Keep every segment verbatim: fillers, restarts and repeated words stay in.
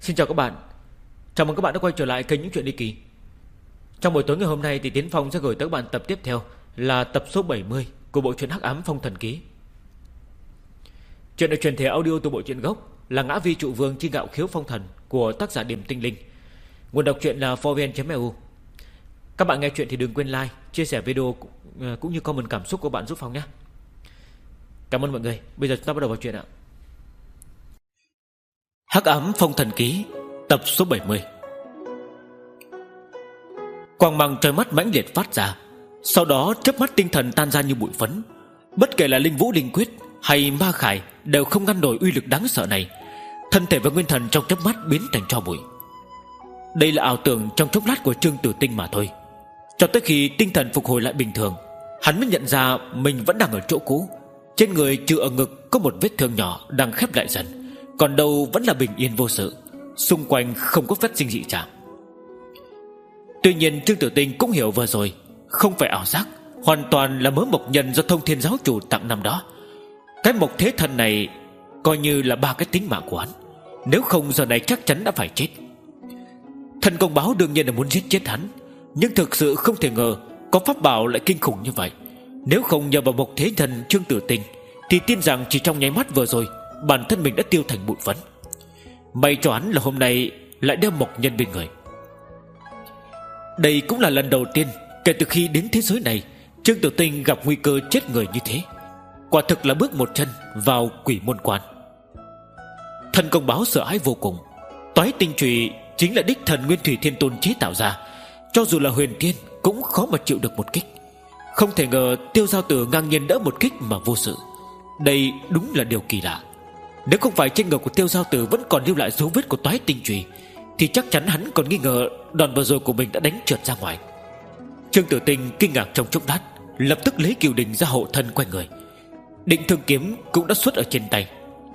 Xin chào các bạn. Chào mừng các bạn đã quay trở lại kênh Những Chuyện Ly Kỳ. Trong buổi tối ngày hôm nay thì Tiến Phong sẽ gửi tới các bạn tập tiếp theo là tập số bảy mươi của bộ truyện Hắc Ám Phong Thần Ký. Chuyện được truyền thể audio từ bộ truyện gốc là Ngã Vi Trụ Vương Chi Ngạo Khiếu Phong Thần của tác giả Điểm Tinh Linh. Nguồn đọc truyện là fourvn chấm e u. Các bạn nghe chuyện thì đừng quên like, chia sẻ video cũng như comment cảm xúc của bạn giúp Phong nhé. Cảm ơn mọi người. Bây giờ chúng ta bắt đầu vào chuyện ạ. Hắc Ám Phong Thần Ký tập số bảy mươi. Quang mang trời mắt mãnh liệt phát ra, sau đó chớp mắt tinh thần tan ra như bụi phấn. Bất kể là linh vũ linh quyết hay ma khải đều không ngăn nổi uy lực đáng sợ này. Thân thể và nguyên thần trong chớp mắt biến thành tro bụi. Đây là ảo tưởng trong chốc lát của Trương Tử Tinh mà thôi. Cho tới khi tinh thần phục hồi lại bình thường, hắn mới nhận ra mình vẫn đang ở chỗ cũ. Trên người trừ ở ngực có một vết thương nhỏ đang khép lại dần, còn đầu vẫn là bình yên vô sự. Xung quanh không có phát sinh dị trạng. Tuy nhiên Trương Tử Tinh cũng hiểu vừa rồi không phải ảo giác, hoàn toàn là mớ mộc nhân do Thông Thiên Giáo Chủ tặng năm đó. Cái mộc thế thân này coi như là ba cái tính mạng của hắn, nếu không giờ này chắc chắn đã phải chết. Thần công báo đương nhiên là muốn giết chết hắn, nhưng thực sự không thể ngờ có pháp bảo lại kinh khủng như vậy. Nếu không nhờ vào mộc thế thần Trương Tử Tinh thì tin rằng chỉ trong nháy mắt vừa rồi bản thân mình đã tiêu thành bụi phấn. May cho hắn là hôm nay lại đeo mộc nhân bên người. Đây cũng là lần đầu tiên kể từ khi đến thế giới này Trương Tử Tinh gặp nguy cơ chết người như thế. Quả thực là bước một chân vào quỷ môn quan. Thần công báo sợ hãi vô cùng. Toái tinh chùy chính là đích thần Nguyên Thủy Thiên Tôn chế tạo ra, cho dù là huyền tiên cũng khó mà chịu được một kích. Không thể ngờ Tiêu Giao Tử ngang nhiên đỡ một kích mà vô sự. Đây đúng là điều kỳ lạ. Nếu không phải trên ngực của Tiêu Giao Tử vẫn còn lưu lại dấu vết của toái tinh chùy thì chắc chắn hắn còn nghi ngờ đòn vừa rồi của mình đã đánh trượt ra ngoài. Trương Tử Tinh kinh ngạc trong chốc lát, lập tức lấy cửu đình ra hộ thân quanh người. Định thương kiếm cũng đã xuất ở trên tay.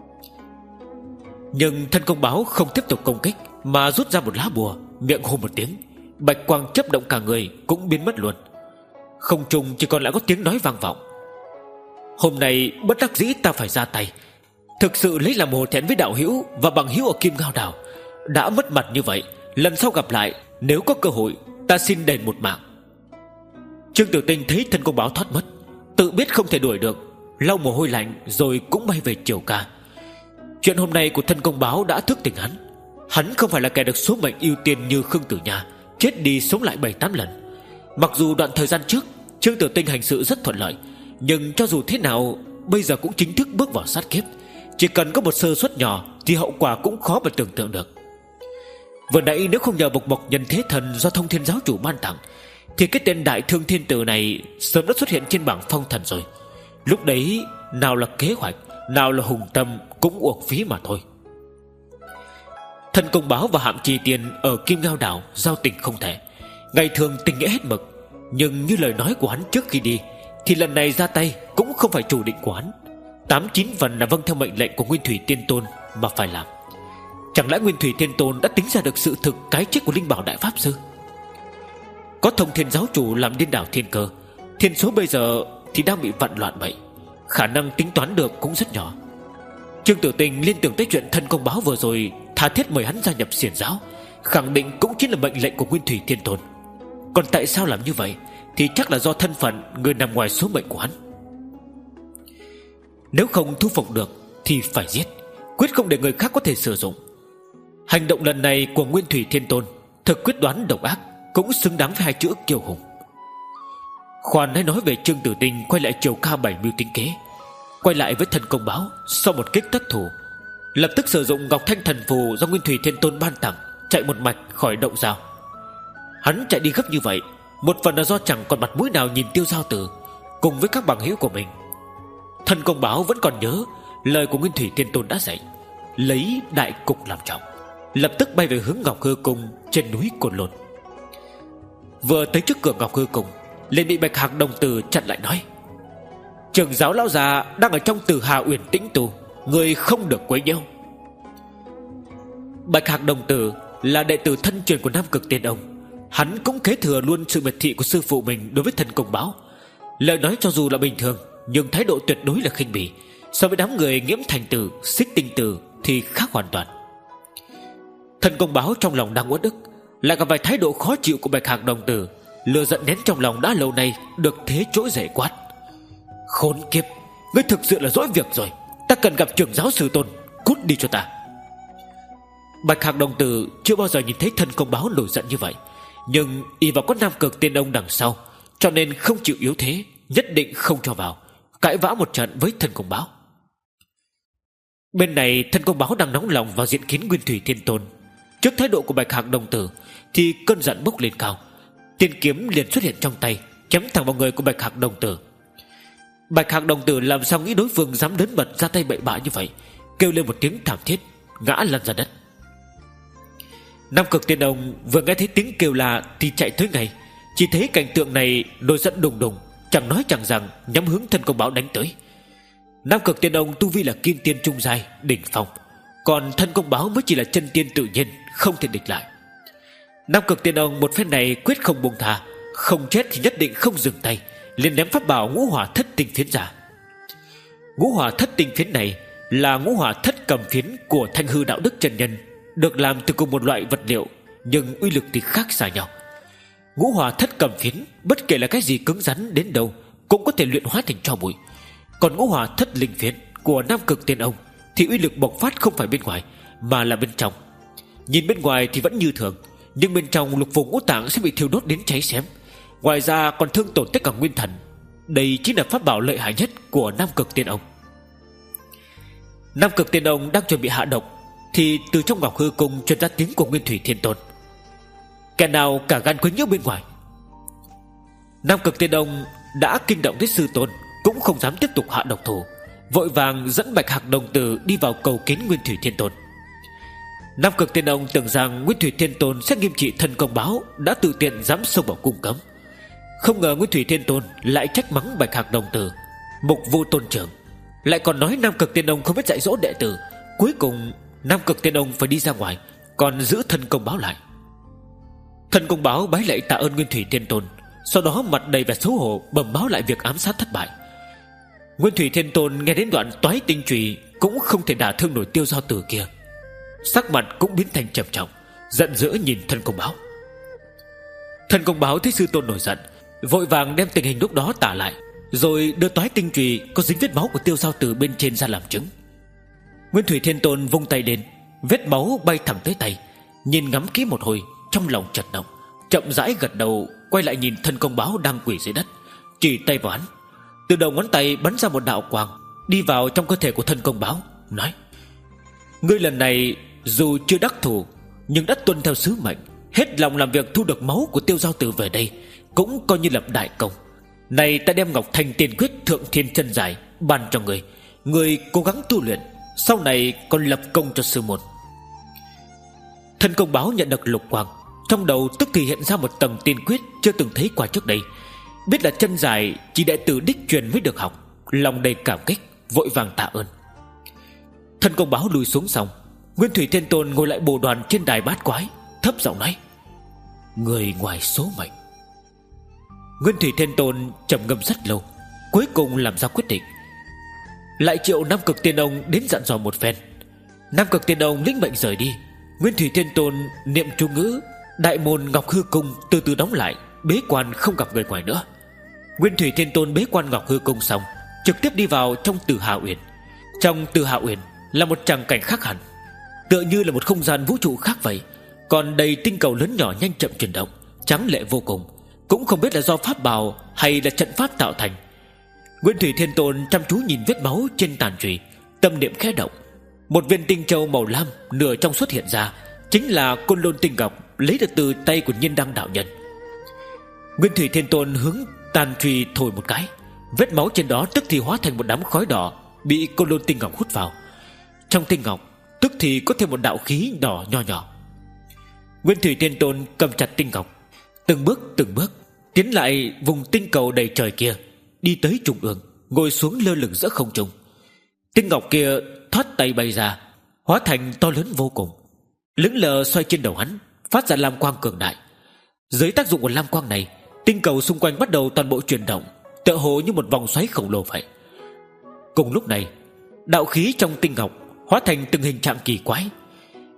Nhưng thân công báo không tiếp tục công kích, mà rút ra một lá bùa, miệng hô một tiếng, bạch quang chớp động cả người cũng biến mất luôn. Không trung chỉ còn lại có tiếng nói vang vọng: hôm nay bất đắc dĩ ta phải ra tay. Thực sự lấy làm hổ thẹn với đạo hữu và bằng hữu ở Kim Ngao Đảo. Đã mất mặt như vậy, lần sau gặp lại, nếu có cơ hội ta xin đền một mạng. Trương Tử Tinh thấy thân công báo thoát mất, tự biết không thể đuổi được, lau mồ hôi lạnh rồi cũng bay về Triều Ca. Chuyện hôm nay của thân công báo đã thức tỉnh hắn. Hắn không phải là kẻ được số mệnh ưu tiên như Khương Tử Nha, chết đi sống lại bảy tám lần. Mặc dù đoạn thời gian trước Trương Tử Tinh hành sự rất thuận lợi, nhưng cho dù thế nào bây giờ cũng chính thức bước vào sát kiếp. Chỉ cần có một sơ suất nhỏ thì hậu quả cũng khó mà tưởng tượng được. Vừa nãy nếu không nhờ bộc mộc nhân thế thần do Thông Thiên Giáo Chủ ban tặng thì cái tên Đại Thương Thiên Tử này sớm đã xuất hiện trên bảng phong thần rồi. Lúc đấy nào là kế hoạch, nào là hùng tâm cũng uổng phí mà thôi. Thần công báo và Hạm Trì Tiền ở Kim Ngao Đảo giao tình không thể, ngày thường tình nghĩa hết mực. Nhưng như lời nói của hắn trước khi đi thì lần này ra tay cũng không phải chủ định của hắn. Tám chín phần là vâng theo mệnh lệnh của Nguyên Thủy Tiên Tôn mà phải làm. Chẳng lẽ Nguyên Thủy Tiên Tôn đã tính ra được sự thực cái chết của Linh Bảo Đại Pháp Sư? Có Thông Thiên Giáo Chủ làm điên đảo thiên cơ, thiên số bây giờ thì đang bị vặn loạn vậy. Khả năng tính toán được cũng rất nhỏ. Trương Tử Tinh liên tưởng tới chuyện thân công báo vừa rồi tha thiết mời hắn gia nhập xiển giáo, khẳng định cũng chính là mệnh lệnh của Nguyên Thủy Tiên Tôn. Còn tại sao làm như vậy thì chắc là do thân phận người nằm ngoài số mệnh của hắn. Nếu không thu phục được thì phải giết, quyết không để người khác có thể sử dụng. Hành động lần này của Nguyên Thủy Thiên Tôn thực quyết đoán độc ác, cũng xứng đáng với hai chữ kiêu hùng. Khoan hãy nói về Trương Tử Tinh quay lại Triều Ca bảy mưu tính kế, quay lại với thần công báo. Sau một kích thất thủ, lập tức sử dụng Ngọc Thanh Thần Phù do Nguyên Thủy Thiên Tôn ban tặng, chạy một mạch khỏi động giao. Hắn chạy đi gấp như vậy, một phần là do chẳng còn mặt mũi nào nhìn Tiêu Giao Tử cùng với các bằng hữu của mình. Thần công báo vẫn còn nhớ lời của Nguyên Thủy Thiên Tôn đã dạy, lấy đại cục làm trọng, lập tức bay về hướng Ngọc Hư Cung trên núi Côn Lôn. Vừa tới trước cửa Ngọc Hư Cung liền bị Bạch Hạc Đồng Tử chặn lại, nói: trưởng giáo lão già đang ở trong Tử Hà Uyển tĩnh tu, người không được quấy nhiễu. Bạch Hạc Đồng Tử là đệ tử thân truyền của Nam Cực Tiên Ông. Hắn cũng kế thừa luôn sự miệt thị của sư phụ mình đối với thần công báo. Lời nói cho dù là bình thường, nhưng thái độ tuyệt đối là khinh bỉ. So với đám người Nghiễm Thành Tử, Xích Tinh Tử thì khác hoàn toàn. Thân công báo trong lòng đang uất ức, lại gặp phải thái độ khó chịu của Bạch Hạc đồng tử, lửa giận nén trong lòng đã lâu nay được thế trỗi dậy quát: Khốn kiếp, ngươi thực sự là dỗi việc rồi. Ta cần gặp trưởng giáo sư tôn, cút đi cho ta. Bạch Hạc đồng tử chưa bao giờ nhìn thấy thân công báo nổi giận như vậy, nhưng y vào có Nam Cực Tiên Ông đằng sau, cho nên không chịu yếu thế, nhất định không cho vào, cãi vã một trận với thân công báo. Bên này thân công báo đang nóng lòng vào diện kiến Nguyên Thủy Thiên Tôn. Trước thái độ của Bạch Hạc đồng tử thì cơn giận bốc lên cao, tiên kiếm liền xuất hiện trong tay, chém thẳng vào người của Bạch Hạc đồng tử. Bạch Hạc đồng tử làm sao nghĩ đối phương dám lớn mật ra tay bậy bạ như vậy, kêu lên một tiếng thảm thiết, ngã lăn ra đất. Nam Cực Tiên Ông vừa nghe thấy tiếng kêu la thì chạy tới ngay, chỉ thấy cảnh tượng này nổi giận đùng đùng, chẳng nói chẳng rằng nhắm hướng thân công báo đánh tới. Nam Cực Tiên Ông tu vi là kim tiên trung giai đỉnh phong, còn thân công báo mới chỉ là chân tiên tự nhiên, không thể địch lại. Nam Cực Tiên Ông một phen này quyết không buông tha, không chết thì nhất định không dừng tay, liền ném pháp bảo ngũ hỏa thất tinh phiến ra. Ngũ hỏa thất tinh phiến này là ngũ hỏa thất cầm phiến của Thanh Hư Đạo Đức chân nhân, được làm từ cùng một loại vật liệu, nhưng uy lực thì khác xa nhau. Ngũ hỏa thất cầm phiến bất kể là cái gì cứng rắn đến đâu cũng có thể luyện hóa thành tro bụi, còn ngũ hỏa thất linh phiến của Nam Cực Tiên Ông thì uy lực bộc phát không phải bên ngoài mà là bên trong. Nhìn bên ngoài thì vẫn như thường, nhưng bên trong lục phủ ngũ tạng sẽ bị thiêu đốt đến cháy xém, ngoài ra còn thương tổn tất cả nguyên thần. Đây chính là pháp bảo lợi hại nhất của Nam Cực Tiên Ông. Nam Cực Tiên Ông đang chuẩn bị hạ độc thì từ trong Ngọc Hư Cung truyền ra tiếng của Nguyên Thủy Thiên Tôn: Kẻ nào cả gan quấy nhiễu bên ngoài. Nam Cực Tiên Ông đã kinh động đến sư tôn, cũng không dám tiếp tục hạ độc thủ, vội vàng dẫn Bạch Hạc đồng tử đi vào cầu kiến Nguyên Thủy Thiên Tôn. Nam Cực Tiên Ông tưởng rằng Nguyên Thủy Thiên Tôn sẽ nghiêm trị thân công báo đã tự tiện dám xông vào cung cấm, không ngờ Nguyên Thủy Thiên Tôn lại trách mắng Bạch Hạc đồng tử mục vô tôn trưởng, lại còn nói Nam Cực Tiên Ông không biết dạy dỗ đệ tử. Cuối cùng Nam Cực Tiên Ông phải đi ra ngoài, còn giữ thân công báo lại. Thân công báo bái lạy tạ ơn Nguyên Thủy Thiên Tôn, sau đó mặt đầy vẻ xấu hổ bẩm báo lại việc ám sát thất bại. Nguyên Thủy Thiên Tôn nghe đến đoạn toái tinh chùy cũng không thể đả thương nổi Tiêu Giao Tử kia, sắc mặt cũng biến thành trầm trọng, giận dữ nhìn thân công báo. Thân công báo thấy sư tôn nổi giận, vội vàng đem tình hình lúc đó tả lại, rồi đưa toái tinh chùy có dính vết máu của Tiêu Giao Tử bên trên ra làm chứng. Nguyên Thủy Thiên Tôn vung tay lên, vết máu bay thẳng tới tay, nhìn ngắm kỹ một hồi, trong lòng chợt động, chậm rãi gật đầu, quay lại nhìn thân công báo đang quỳ dưới đất, chỉ tay vào hắn. Từ đầu ngón tay bắn ra một đạo quang, đi vào trong cơ thể của thân công báo, nói: Ngươi lần này dù chưa đắc thủ, nhưng đã tuân theo sứ mệnh, hết lòng làm việc thu được máu của Tiêu Giao Tử về đây, cũng coi như lập đại công. Này ta đem Ngọc Thanh Tiên Quyết Thượng Thiên Chân Giải ban cho ngươi, ngươi cố gắng tu luyện, sau này còn lập công cho sư môn. Thân công báo nhận được lục quang, trong đầu tức thì hiện ra một tầng tiên quyết chưa từng thấy qua trước đây, biết là chân giải chỉ đệ tử đích truyền mới được học, lòng đầy cảm kích, vội vàng tạ ơn. Thân công báo lùi xuống xong, Nguyên Thủy Thiên Tôn ngồi lại bồ đoàn trên đài bát quái, thấp giọng nói: Người ngoài số mệnh. Nguyên Thủy Thiên Tôn trầm ngâm rất lâu, cuối cùng làm ra quyết định, lại triệu Nam Cực Tiên Ông đến dặn dò một phen. Nam Cực Tiên Ông lĩnh mệnh rời đi. Nguyên Thủy Thiên Tôn niệm chú ngữ, đại môn Ngọc Hư Cung từ từ đóng lại, bế quan không gặp người ngoài nữa. Nguyên Thủy Thiên Tôn bế quan Ngọc Hư Cung xong, trực tiếp đi vào trong Tử Hà Uyển. Trong Tử Hà Uyển là một tràng cảnh khác hẳn, tựa như là một không gian vũ trụ khác vậy, còn đầy tinh cầu lớn nhỏ nhanh chậm chuyển động, tráng lệ vô cùng, cũng không biết là do pháp bảo hay là trận pháp tạo thành. Nguyên Thủy Thiên Tôn chăm chú nhìn vết máu trên tàn chùy, tâm niệm khẽ động, một viên tinh châu màu lam nửa trong xuất hiện ra, chính là Côn Lôn Tinh Ngọc lấy được từ tay của Nhiên Đăng đạo nhân. Nguyên Thủy Thiên Tôn hướng tàn chùy thổi một cái, vết máu trên đó tức thì hóa thành một đám khói đỏ, bị Côn Lôn Tinh Ngọc hút vào. Trong tinh ngọc tức thì có thêm một đạo khí đỏ nho nhỏ. Nguyên Thủy Thiên Tôn cầm chặt tinh ngọc, từng bước từng bước tiến lại vùng tinh cầu đầy trời kia, đi tới trung ương, ngồi xuống lơ lửng giữa không trung. Tinh ngọc kia thoát tay bay ra, hóa thành to lớn vô cùng, lững lờ xoay trên đầu hắn, phát ra lam quang cường đại. Dưới tác dụng của lam quang này, tinh cầu xung quanh bắt đầu toàn bộ chuyển động, tựa hồ như một vòng xoáy khổng lồ vậy. Cùng lúc này, đạo khí trong tinh ngọc hóa thành từng hình trạng kỳ quái.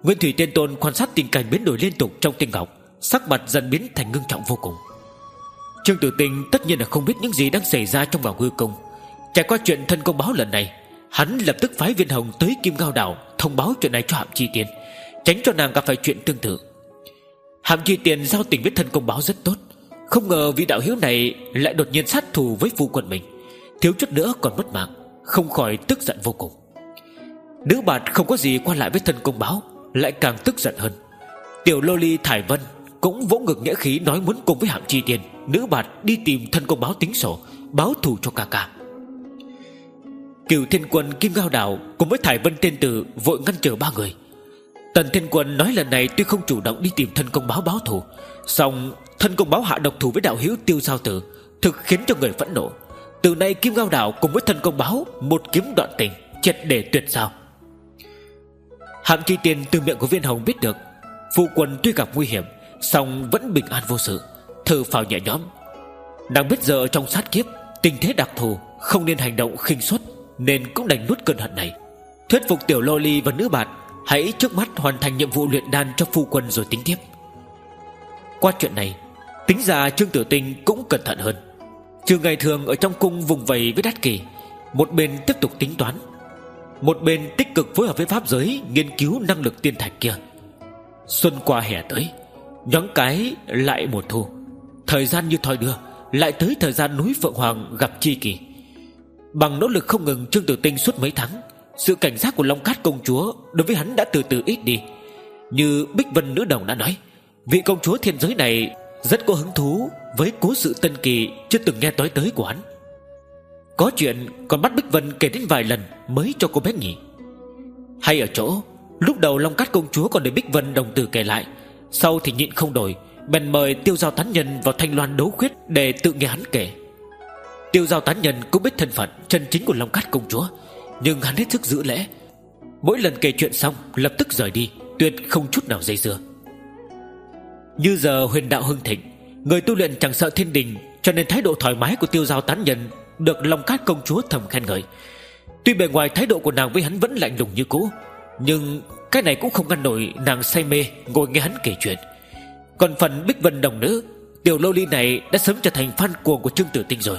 Nguyên Thủy Tiên Tôn quan sát tình cảnh biến đổi liên tục trong tinh ngọc, sắc mặt dần biến thành ngưng trọng vô cùng. Trương Tử Tinh tất nhiên là không biết những gì đang xảy ra trong Ngọc Hư Cung. Trải qua chuyện thân công báo lần này, hắn lập tức phái Viên Hồng tới Kim Ngao Đảo thông báo chuyện này cho Hạm Chi Tiên, tránh cho nàng gặp phải chuyện tương tự. Hạm Chi Tiên giao tình với thân công báo rất tốt, không ngờ vị đạo hữu này lại đột nhiên sát thù với phu quân mình, thiếu chút nữa còn mất mạng, không khỏi tức giận vô cùng. Nữ Bạt không có gì qua lại với thân công báo, lại càng tức giận hơn. Tiểu lô ly Thải Vân cũng vỗ ngực nghĩa khí nói muốn cùng với Hạm Chi Tiên, Nữ Bạt đi tìm thân công báo tính sổ, báo thù cho ca ca. Cửu Thiên Quân Kim Ngao Đảo cùng với Thải Vân tiên tử vội ngăn trở ba người. Tần Thiên Quân nói lần này tuy không chủ động đi tìm thân công báo báo thù, song thân công báo hạ độc thủ với đạo hữu Tiêu Giao Tử, thực khiến cho người phẫn nộ. Từ nay Kim Ngao Đảo cùng với thân công báo một kiếm đoạn tình, triệt để tuyệt giao. Hạm Chi Tiên từ miệng của Viên Hồng biết được phu quân tuy gặp nguy hiểm, song vẫn bình an vô sự, thở phào nhẹ nhõm. Nàng biết giờ trong sát kiếp, tình thế đặc thù, không nên hành động khinh suất, nên cũng đành nuốt cơn hận này, thuyết phục tiểu lô ly và Nữ Bạt hãy trước mắt hoàn thành nhiệm vụ luyện đan cho phu quân rồi tính tiếp. Qua chuyện này, tính ra Trương Tử Tinh cũng cẩn thận hơn. Trừ ngày thường ở trong cung vùng vầy với Đát Kỳ, một bên tiếp tục tính toán, một bên tích cực phối hợp với pháp giới nghiên cứu năng lực tiên thạch kia. Xuân qua hè tới, nhoáng cái lại mùa thu, thời gian như thoi đưa, lại tới thời gian núi Phượng Hoàng gặp chi kỳ. Bằng nỗ lực không ngừng Trương Tử Tinh suốt mấy tháng, sự cảnh giác của Long Cát công chúa đối với hắn đã từ từ ít đi. Như Bích Vân nữ đồng đã nói, vị công chúa thiên giới này rất có hứng thú với cố sự tân kỳ chưa từng nghe nói tới của hắn. Có chuyện còn bắt Bích Vân kể đến vài lần mới cho cô bé nghỉ. Hay ở chỗ lúc đầu Long Cát công chúa còn để Bích Vân đồng tử kể lại, sau thì nhịn không đổi, bèn mời Tiêu Giao Tán Nhân vào Thanh Loan đấu khuyết để tự nghe hắn kể. Tiêu Giao Tán Nhân cũng biết thân phận chân chính của Long Cát công chúa, nhưng hắn hết sức giữ lễ, mỗi lần kể chuyện xong lập tức rời đi, tuyệt không chút nào dây dưa. Như giờ huyền đạo hưng thịnh, người tu luyện chẳng sợ thiên đình, cho nên thái độ thoải mái của Tiêu Giao Tán Nhân được Long Cát công chúa thầm khen ngợi. Tuy bề ngoài thái độ của nàng với hắn vẫn lạnh lùng như cũ, nhưng cái này cũng không ngăn nổi nàng say mê ngồi nghe hắn kể chuyện. Còn phần Bích Vân đồng nữ, tiểu lô ly này đã sớm trở thành fan cuồng của Trương Tử Tinh rồi.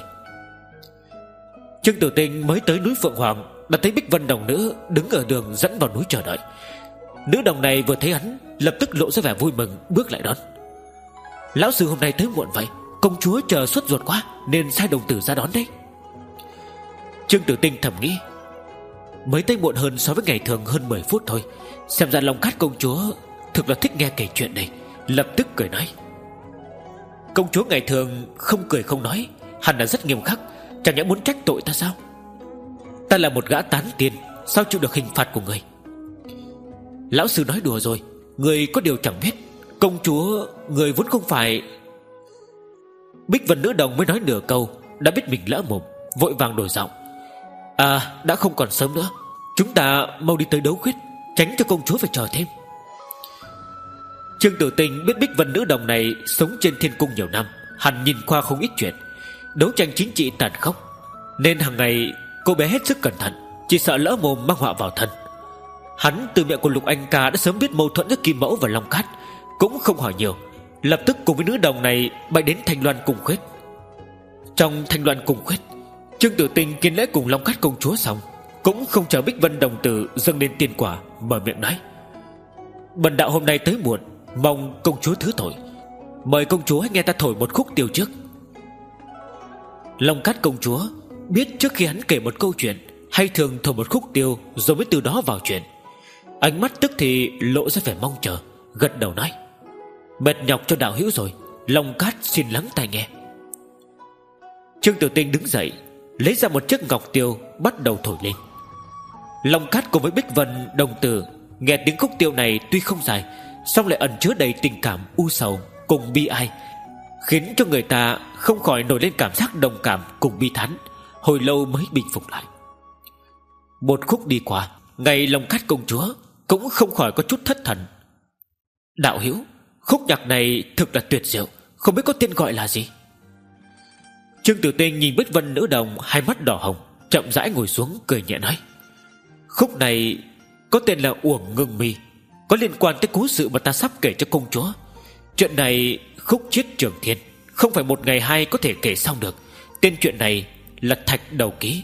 Trương Tử Tinh mới tới núi Phượng Hoàng đã thấy Bích Vân đồng nữ đứng ở đường dẫn vào núi chờ đợi. Nữ đồng này vừa thấy hắn lập tức lộ ra vẻ vui mừng, bước lại đón. Lão sư hôm nay tới muộn vậy, công chúa chờ suốt ruột quá nên sai đồng tử ra đón đấy. Trương Tử Tinh thầm nghĩ, mới tới muộn hơn so với ngày thường hơn mười phút thôi. Xem ra Long Cát công chúa thực là thích nghe kể chuyện này, lập tức cười nói, công chúa ngày thường không cười không nói, hẳn là rất nghiêm khắc, chẳng nhẽ muốn trách tội ta sao? Ta là một gã tán tiên, sao chịu được hình phạt của người? Lão sư nói đùa rồi, người có điều chẳng biết, công chúa người vốn không phải. Bích Vân nữ đồng mới nói nửa câu đã biết mình lỡ mồm, vội vàng đổi giọng, à đã không còn sớm nữa, chúng ta mau đi tới đấu khuyết, tránh cho công chúa phải chờ thêm. Trương Tử Tinh biết Bích Vân nữ đồng này sống trên thiên cung nhiều năm, hẳn nhìn qua không ít chuyện, đấu tranh chính trị tàn khốc, nên hàng ngày cô bé hết sức cẩn thận, chỉ sợ lỡ mồm mang họa vào thân. Hắn từ miệng của Lục Anh Ca đã sớm biết mâu thuẫn giữa Kim Mẫu và Long Cát, cũng không hỏi nhiều, lập tức cùng với nữ đồng này bay đến Thanh Loan Cung Khuyết. Trong Thanh Loan Cung Khuyết, Trương Tử Tinh kiến lễ cùng Long Cát công chúa xong, cũng không chờ Bích Vân đồng tử dâng lên tiên quả, mở miệng nói, bần đạo hôm nay tới muộn, mong công chúa thứ tội, mời công chúa hãy nghe ta thổi một khúc tiêu trước. Long Cát công chúa biết trước khi hắn kể một câu chuyện, hay thường thổi một khúc tiêu rồi mới từ đó vào chuyện. Ánh mắt tức thì lộ ra vẻ mong chờ, gật đầu nói, mệt nhọc cho đạo hữu rồi, Long Cát xin lắng tai nghe. Trương Tử Tinh đứng dậy, lấy ra một chiếc ngọc tiêu, bắt đầu thổi lên. Long Cát cùng với Bích Vân đồng tử nghe tiếng khúc tiêu này tuy không dài, song lại ẩn chứa đầy tình cảm u sầu cùng bi ai, khiến cho người ta không khỏi nổi lên cảm giác đồng cảm cùng bi thán, hồi lâu mới bình phục lại. Một khúc đi qua, ngay Long Cát công chúa cũng không khỏi có chút thất thần. Đạo hữu, khúc nhạc này thực là tuyệt diệu, không biết có tên gọi là gì? Trương Tử Tinh nhìn Bích Vân nữ đồng hai mắt đỏ hồng, chậm rãi ngồi xuống cười nhẹ nói, khúc này có tên là Uổng Ngưng Mi, có liên quan tới cố sự mà ta sắp kể cho công chúa. Chuyện này khúc chiết trường thiên, không phải một ngày hai có thể kể xong được. Tên chuyện này là Thạch Đầu Ký.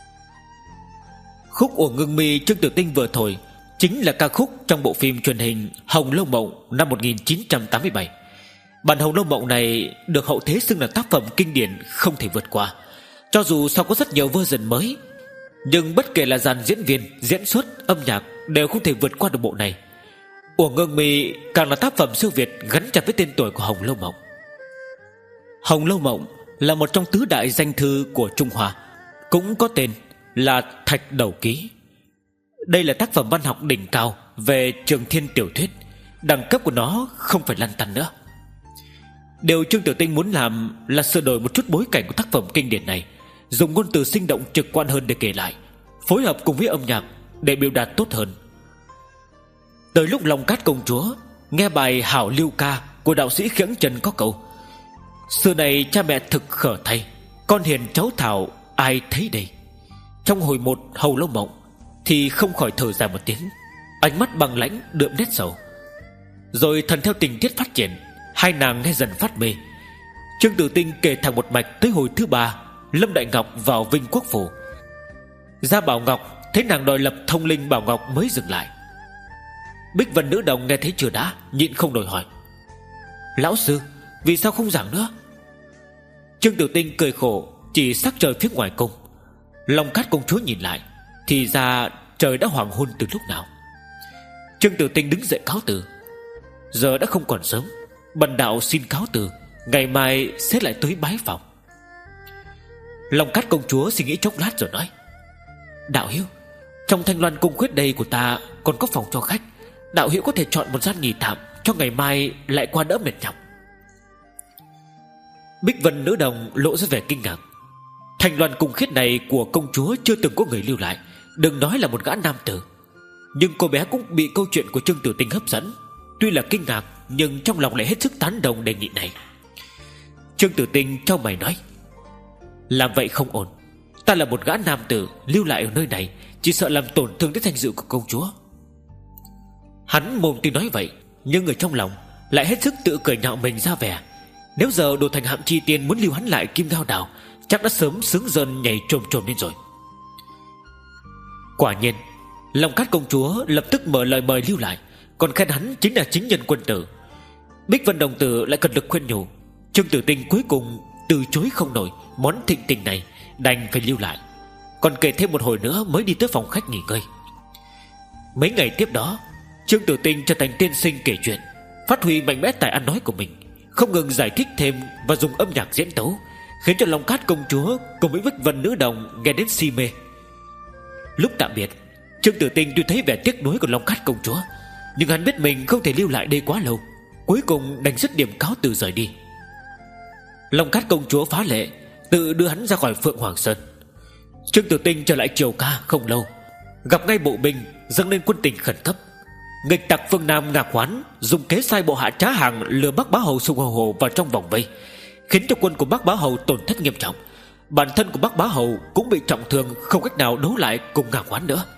Khúc Uổng Ngưng Mi Trương Tử Tinh vừa thổi chính là ca khúc trong bộ phim truyền hình Hồng Lâu Mộng năm một nghìn chín trăm tám mươi bảy. Bản Hồng Lâu Mộng này được hậu thế xưng là tác phẩm kinh điển không thể vượt qua. Cho dù sau có rất nhiều version mới, nhưng bất kể là dàn diễn viên, diễn xuất, âm nhạc đều không thể vượt qua được bộ này. Uổng Ngưng Mi càng là tác phẩm siêu việt gắn chặt với tên tuổi của Hồng Lâu Mộng. Hồng Lâu Mộng là một trong tứ đại danh thư của Trung Hoa, cũng có tên là Thạch Đầu Ký. Đây là tác phẩm văn học đỉnh cao về trường thiên tiểu thuyết. Đẳng cấp của nó không phải lăn tăn nữa. Điều Trương Tử Tinh muốn làm là sửa đổi một chút bối cảnh của tác phẩm kinh điển này, dùng ngôn từ sinh động trực quan hơn để kể lại, phối hợp cùng với âm nhạc để biểu đạt tốt hơn. Tới lúc Long Cát công chúa nghe bài Hảo Lưu Ca của đạo sĩ Khiễng Trần có câu: xưa này cha mẹ thực khở thay, con hiền cháu thảo ai thấy đây. Trong hồi một Hầu Lâu Mộng thì không khỏi thở dài một tiếng, ánh mắt bằng lãnh đượm nét sầu. Rồi thần theo tình tiết phát triển, hai nàng nghe dần phát mê. Trương Tử Tinh kể thẳng một mạch tới hồi thứ ba Lâm Đại Ngọc vào Vinh Quốc Phủ. Gia Bảo Ngọc thấy nàng đòi lập thông linh Bảo Ngọc mới dừng lại. Bích Vân Nữ Đồng nghe thấy chưa đã, nhịn không nổi hỏi: lão sư, vì sao không giảng nữa? Trương Tử Tinh cười khổ, chỉ sắc trời phía ngoài cung. Long Cát công chúa nhìn lại, thì ra trời đã hoàng hôn từ lúc nào. Trương Tử Tinh đứng dậy cáo từ: giờ đã không còn sớm, bần đạo xin cáo từ, ngày mai sẽ lại tới bái phòng. Long Cát công chúa suy nghĩ chốc lát rồi nói: đạo hữu, trong Thanh Loan cung khuyết đây của ta còn có phòng cho khách, đạo hữu có thể chọn một gian nghỉ tạm cho ngày mai lại qua đỡ mệt nhọc. Bích Vân Nữ Đồng lộ ra vẻ kinh ngạc. Thanh Loan cung khuyết này của công chúa chưa từng có người lưu lại, đừng nói là một gã nam tử. Nhưng cô bé cũng bị câu chuyện của Trương Tử Tinh hấp dẫn, tuy là kinh ngạc nhưng trong lòng lại hết sức tán đồng đề nghị này. Trương Tử Tinh trao mày nói: làm vậy không ổn, ta là một gã nam tử lưu lại ở nơi này, chỉ sợ làm tổn thương đến danh dự của công chúa. Hắn mồm tuy nói vậy, nhưng người trong lòng lại hết sức tự cười nhạo mình ra vẻ. Nếu giờ Đồ Thành Hạm Chi Tiên muốn lưu hắn lại Kim Ngao Đảo, chắc đã sớm sướng dần nhảy trồm trồm lên rồi. Quả nhiên Long Cát công chúa lập tức mở lời mời lưu lại, còn khen hắn chính là chính nhân quân tử. Bích Vân đồng tử lại cật lực khuyên nhủ. Trương Tử Tinh cuối cùng từ chối không nổi món thịnh tình này, đành phải lưu lại, còn kể thêm một hồi nữa mới đi tới phòng khách nghỉ ngơi. Mấy ngày tiếp đó, Trương Tử Tinh trở thành tiên sinh kể chuyện, phát huy mạnh mẽ tài ăn nói của mình, không ngừng giải thích thêm và dùng âm nhạc diễn tấu, khiến cho Long Cát công chúa cùng với Bích Vân Nữ Đồng nghe đến si mê. Lúc tạm biệt, Trương Tử Tinh tuy thấy vẻ tiếc nuối của Long Cát công chúa, nhưng hắn biết mình không thể lưu lại đây quá lâu, cuối cùng đành dứt điểm cáo từ rời đi. Long Cát công chúa phá lệ tự đưa hắn ra khỏi Phượng Hoàng Sơn. Trương Tử Tinh trở lại Triều Ca không lâu, gặp ngay bộ binh dâng lên quân tình khẩn cấp. Nghịch tặc phương Nam Ngạc Hoán dùng kế sai bộ hạ trá hàng lừa Bắc Bá Hầu Sùng Hầu Hồ vào trong vòng vây, khiến cho quân của Bắc Bá Hầu tổn thất nghiêm trọng. Bản thân của Bắc Bá Hầu cũng bị trọng thương, không cách nào đấu lại cùng Ngạc Hoán nữa.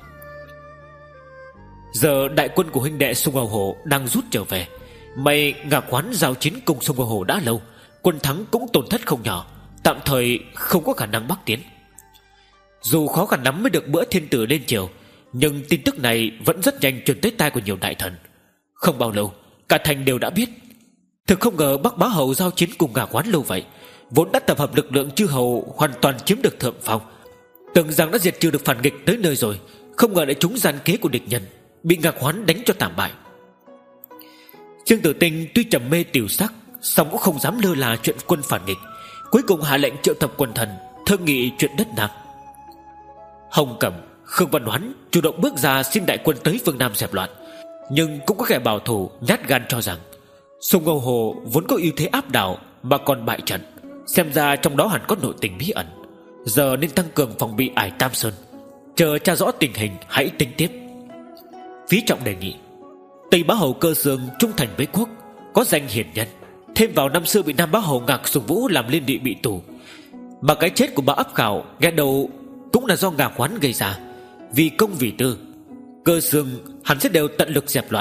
Giờ đại quân của huynh đệ Sùng Hầu Hồ đang rút trở về. May Ngạc Hoán giao chiến cùng Sùng Hầu Hồ đã lâu, quân thắng cũng tổn thất không nhỏ, tạm thời không có khả năng bắc tiến. Dù khó khăn lắm mới được bữa thiên tử lên triều, nhưng tin tức này vẫn rất nhanh truyền tới tai của nhiều đại thần. Không bao lâu, cả thành đều đã biết. Thực không ngờ Bắc Bá Hầu giao chiến cùng Ngạc Hoán lâu vậy, vốn đã tập hợp lực lượng chư hầu hoàn toàn chiếm được thượng phong, tưởng rằng đã diệt trừ được phản nghịch tới nơi rồi, không ngờ lại trúng gian kế của địch nhân, bị Ngạc Hoán đánh cho tảm bại. Trương Tử Tinh tuy trầm mê tiểu sắc, song cũng không dám lơ là chuyện quân phản nghịch, cuối cùng hạ lệnh triệu tập quần thần thương nghị chuyện đất Nam. Hồng Cẩm, Khương Văn Hoán chủ động bước ra xin đại quân tới phương Nam dẹp loạn, nhưng cũng có kẻ bảo thủ nhát gan cho rằng Sùng Hầu Hồ vốn có ưu thế áp đảo mà còn bại trận, xem ra trong đó hẳn có nội tình bí ẩn, giờ nên tăng cường phòng bị ải Tam Sơn, chờ tra rõ tình hình hãy tính tiếp. Phí Trọng đề nghị Tây Bá Hầu Cơ Sương trung thành với quốc, có danh hiền nhân, thêm vào năm xưa bị Nam Bá Hầu Ngạc Sùng Vũ làm liên lụy bị tù, mà cái chết của Bá Ấp Khảo nghe đầu cũng là do Ngạc Hoán gây ra. Vì công vì tư, Cơ Sương hắn sẽ đều tận lực dẹp loạn,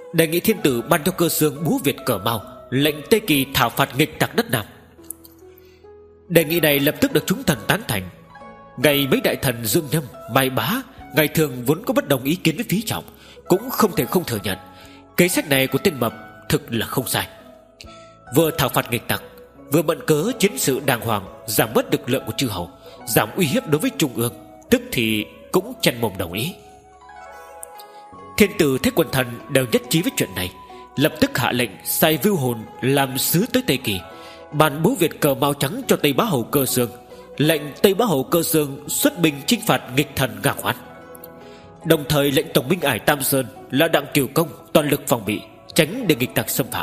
đề nghị thiên tử ban cho Cơ Xương búa Việt cờ Mao, lệnh Tây Kỳ thảo phạt nghịch tặc đất Nam. Đề nghị này lập tức được chúng thần tán thành. Ngày mấy đại thần Dương Nhâm, Mai Bá ngày thường vốn có bất đồng ý kiến với Phí Trọng, cũng không thể không thừa nhận kế sách này của tên Mập thực là không sai. Vừa thảo phạt nghịch tặc, vừa mượn cớ chiến sự đàng hoàng, giảm bớt lực lượng của chư hầu, giảm uy hiếp đối với trung ương, tức thì cũng chăn mồm đồng ý. Thiên tử thấy quần thần đều nhất trí với chuyện này, lập tức hạ lệnh sai Vưu Hồn làm sứ tới Tây Kỳ, ban búa Việt cờ Mao trắng cho Tây Bá Hầu Cơ Xương, lệnh Tây Bá Hầu Cơ Xương xuất binh chinh phạt nghịch thần Gà Khoán. Đồng thời lệnh tổng binh ải Tam Sơn là Đặng Kiều Công toàn lực phòng bị, tránh để nghịch tặc xâm phạm.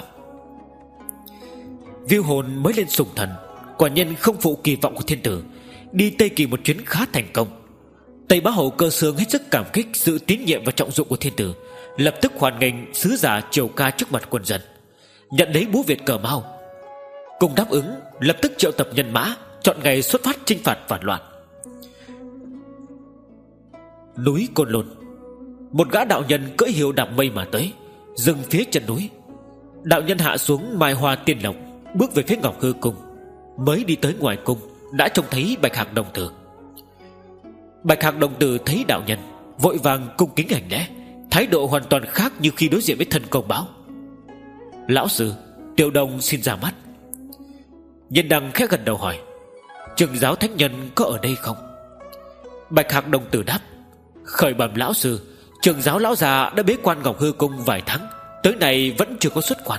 Vưu Hồn mới lên sùng thần, quả nhân không phụ kỳ vọng của thiên tử, đi Tây Kỳ một chuyến khá thành công. Tây Bá Hầu Cơ Xương hết sức cảm kích sự tín nhiệm và trọng dụng của thiên tử, lập tức hoan nghênh sứ giả triều ca trước mặt quân dân, nhận lấy búa Việt cờ Mao. Cùng đáp ứng, lập tức triệu tập nhân mã, chọn ngày xuất phát chinh phạt phản loạn. Núi Côn Lôn, một gã đạo nhân cưỡi hiêu đạp mây mà tới, dừng phía chân núi. Đạo nhân hạ xuống Mai Hoa Tiên Lộc, bước về phía Ngọc Hư Cung. Mới đi tới ngoài cung, đã trông thấy Bạch Hạc Đồng Tử. Bạch Hạc Đồng Tử thấy đạo nhân, vội vàng cung kính hành lễ, thái độ hoàn toàn khác như khi đối diện với thân công báo. Lão sư, Tiểu Đồng xin ra mắt. Nhân Đăng khẽ gật đầu hỏi: Trường giáo thánh nhân có ở đây không? Bạch Hạc Đồng Tử đáp: Khởi bẩm lão sư, trường giáo lão già đã bế quan Ngọc Hư Cung vài tháng, tới nay vẫn chưa có xuất quan.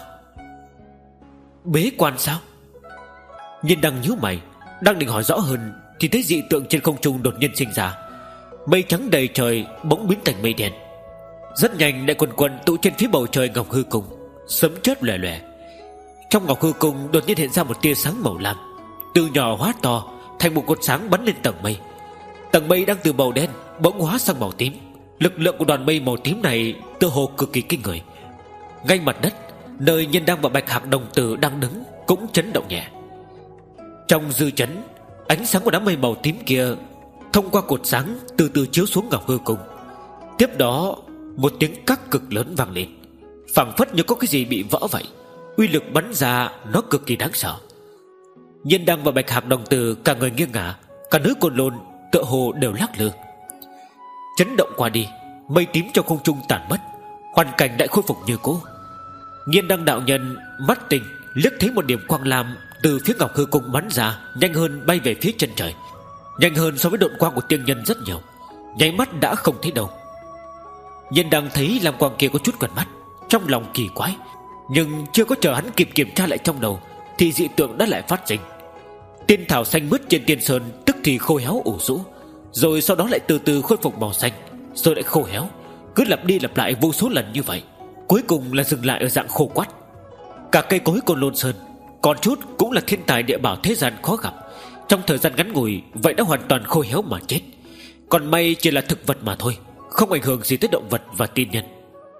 Bế quan sao? Nhân Đăng nhíu mày, đang định hỏi rõ hơn thì thấy dị tượng trên không trung đột nhiên sinh ra. Mây trắng đầy trời bỗng biến thành mây đen, rất nhanh lại quần quần tụ trên phía bầu trời Ngọc Hư Cung, sấm chớp lòe lòe. Trong Ngọc Hư Cung đột nhiên hiện ra một tia sáng màu lam, từ nhỏ hóa to thành một cột sáng bắn lên tầng mây. Tầng mây đang từ màu đen bỗng hóa sang màu tím. Lực lượng của đoàn mây màu tím này tựa hồ cực kỳ kinh người. Ngay mặt đất, nơi Nhân Đăng và Bạch Hạc Đồng Tử đang đứng cũng chấn động nhẹ. Trong dư chấn, ánh sáng của đám mây màu tím kia thông qua cột sáng từ từ chiếu xuống Ngọc Hư Cung. Tiếp đó, một tiếng cắc cực lớn vang lên, phảng phất như có cái gì bị vỡ vậy. Uy lực bắn ra nó cực kỳ đáng sợ. Nhân Đăng và Bạch Hạc Đồng Tử cả người nghiêng ngả, cả núi Côn Lôn tựa hồ đều lắc lư. Chấn động qua đi, mây tím trong không trung tản mất, hoàn cảnh lại khôi phục như cũ. Nhiên Đăng đạo nhân mắt tinh liếc thấy một điểm quang lam từ phía Ngọc Hư Cung bắn ra, nhanh hơn bay về phía chân trời, nhanh hơn so với độn quang của tiên nhân rất nhiều, nháy mắt đã không thấy đâu. Nhiên Đăng thấy lam quang kia có chút gần mắt, trong lòng kỳ quái, nhưng chưa có chờ hắn kịp kiểm tra lại trong đầu thì dị tượng đã lại phát sinh. Tiên thảo xanh mướt trên tiên sơn tức thì khô héo ủ rũ, rồi sau đó lại từ từ khôi phục màu xanh, rồi lại khô héo, cứ lặp đi lặp lại vô số lần như vậy, cuối cùng là dừng lại ở dạng khô quắt. Cả cây cối Côn Lôn Sơn còn chút cũng là thiên tài địa bảo thế gian khó gặp, trong thời gian ngắn ngủi vậy đã hoàn toàn khô héo mà chết. Còn mây chỉ là thực vật mà thôi, không ảnh hưởng gì tới động vật và tiên nhân.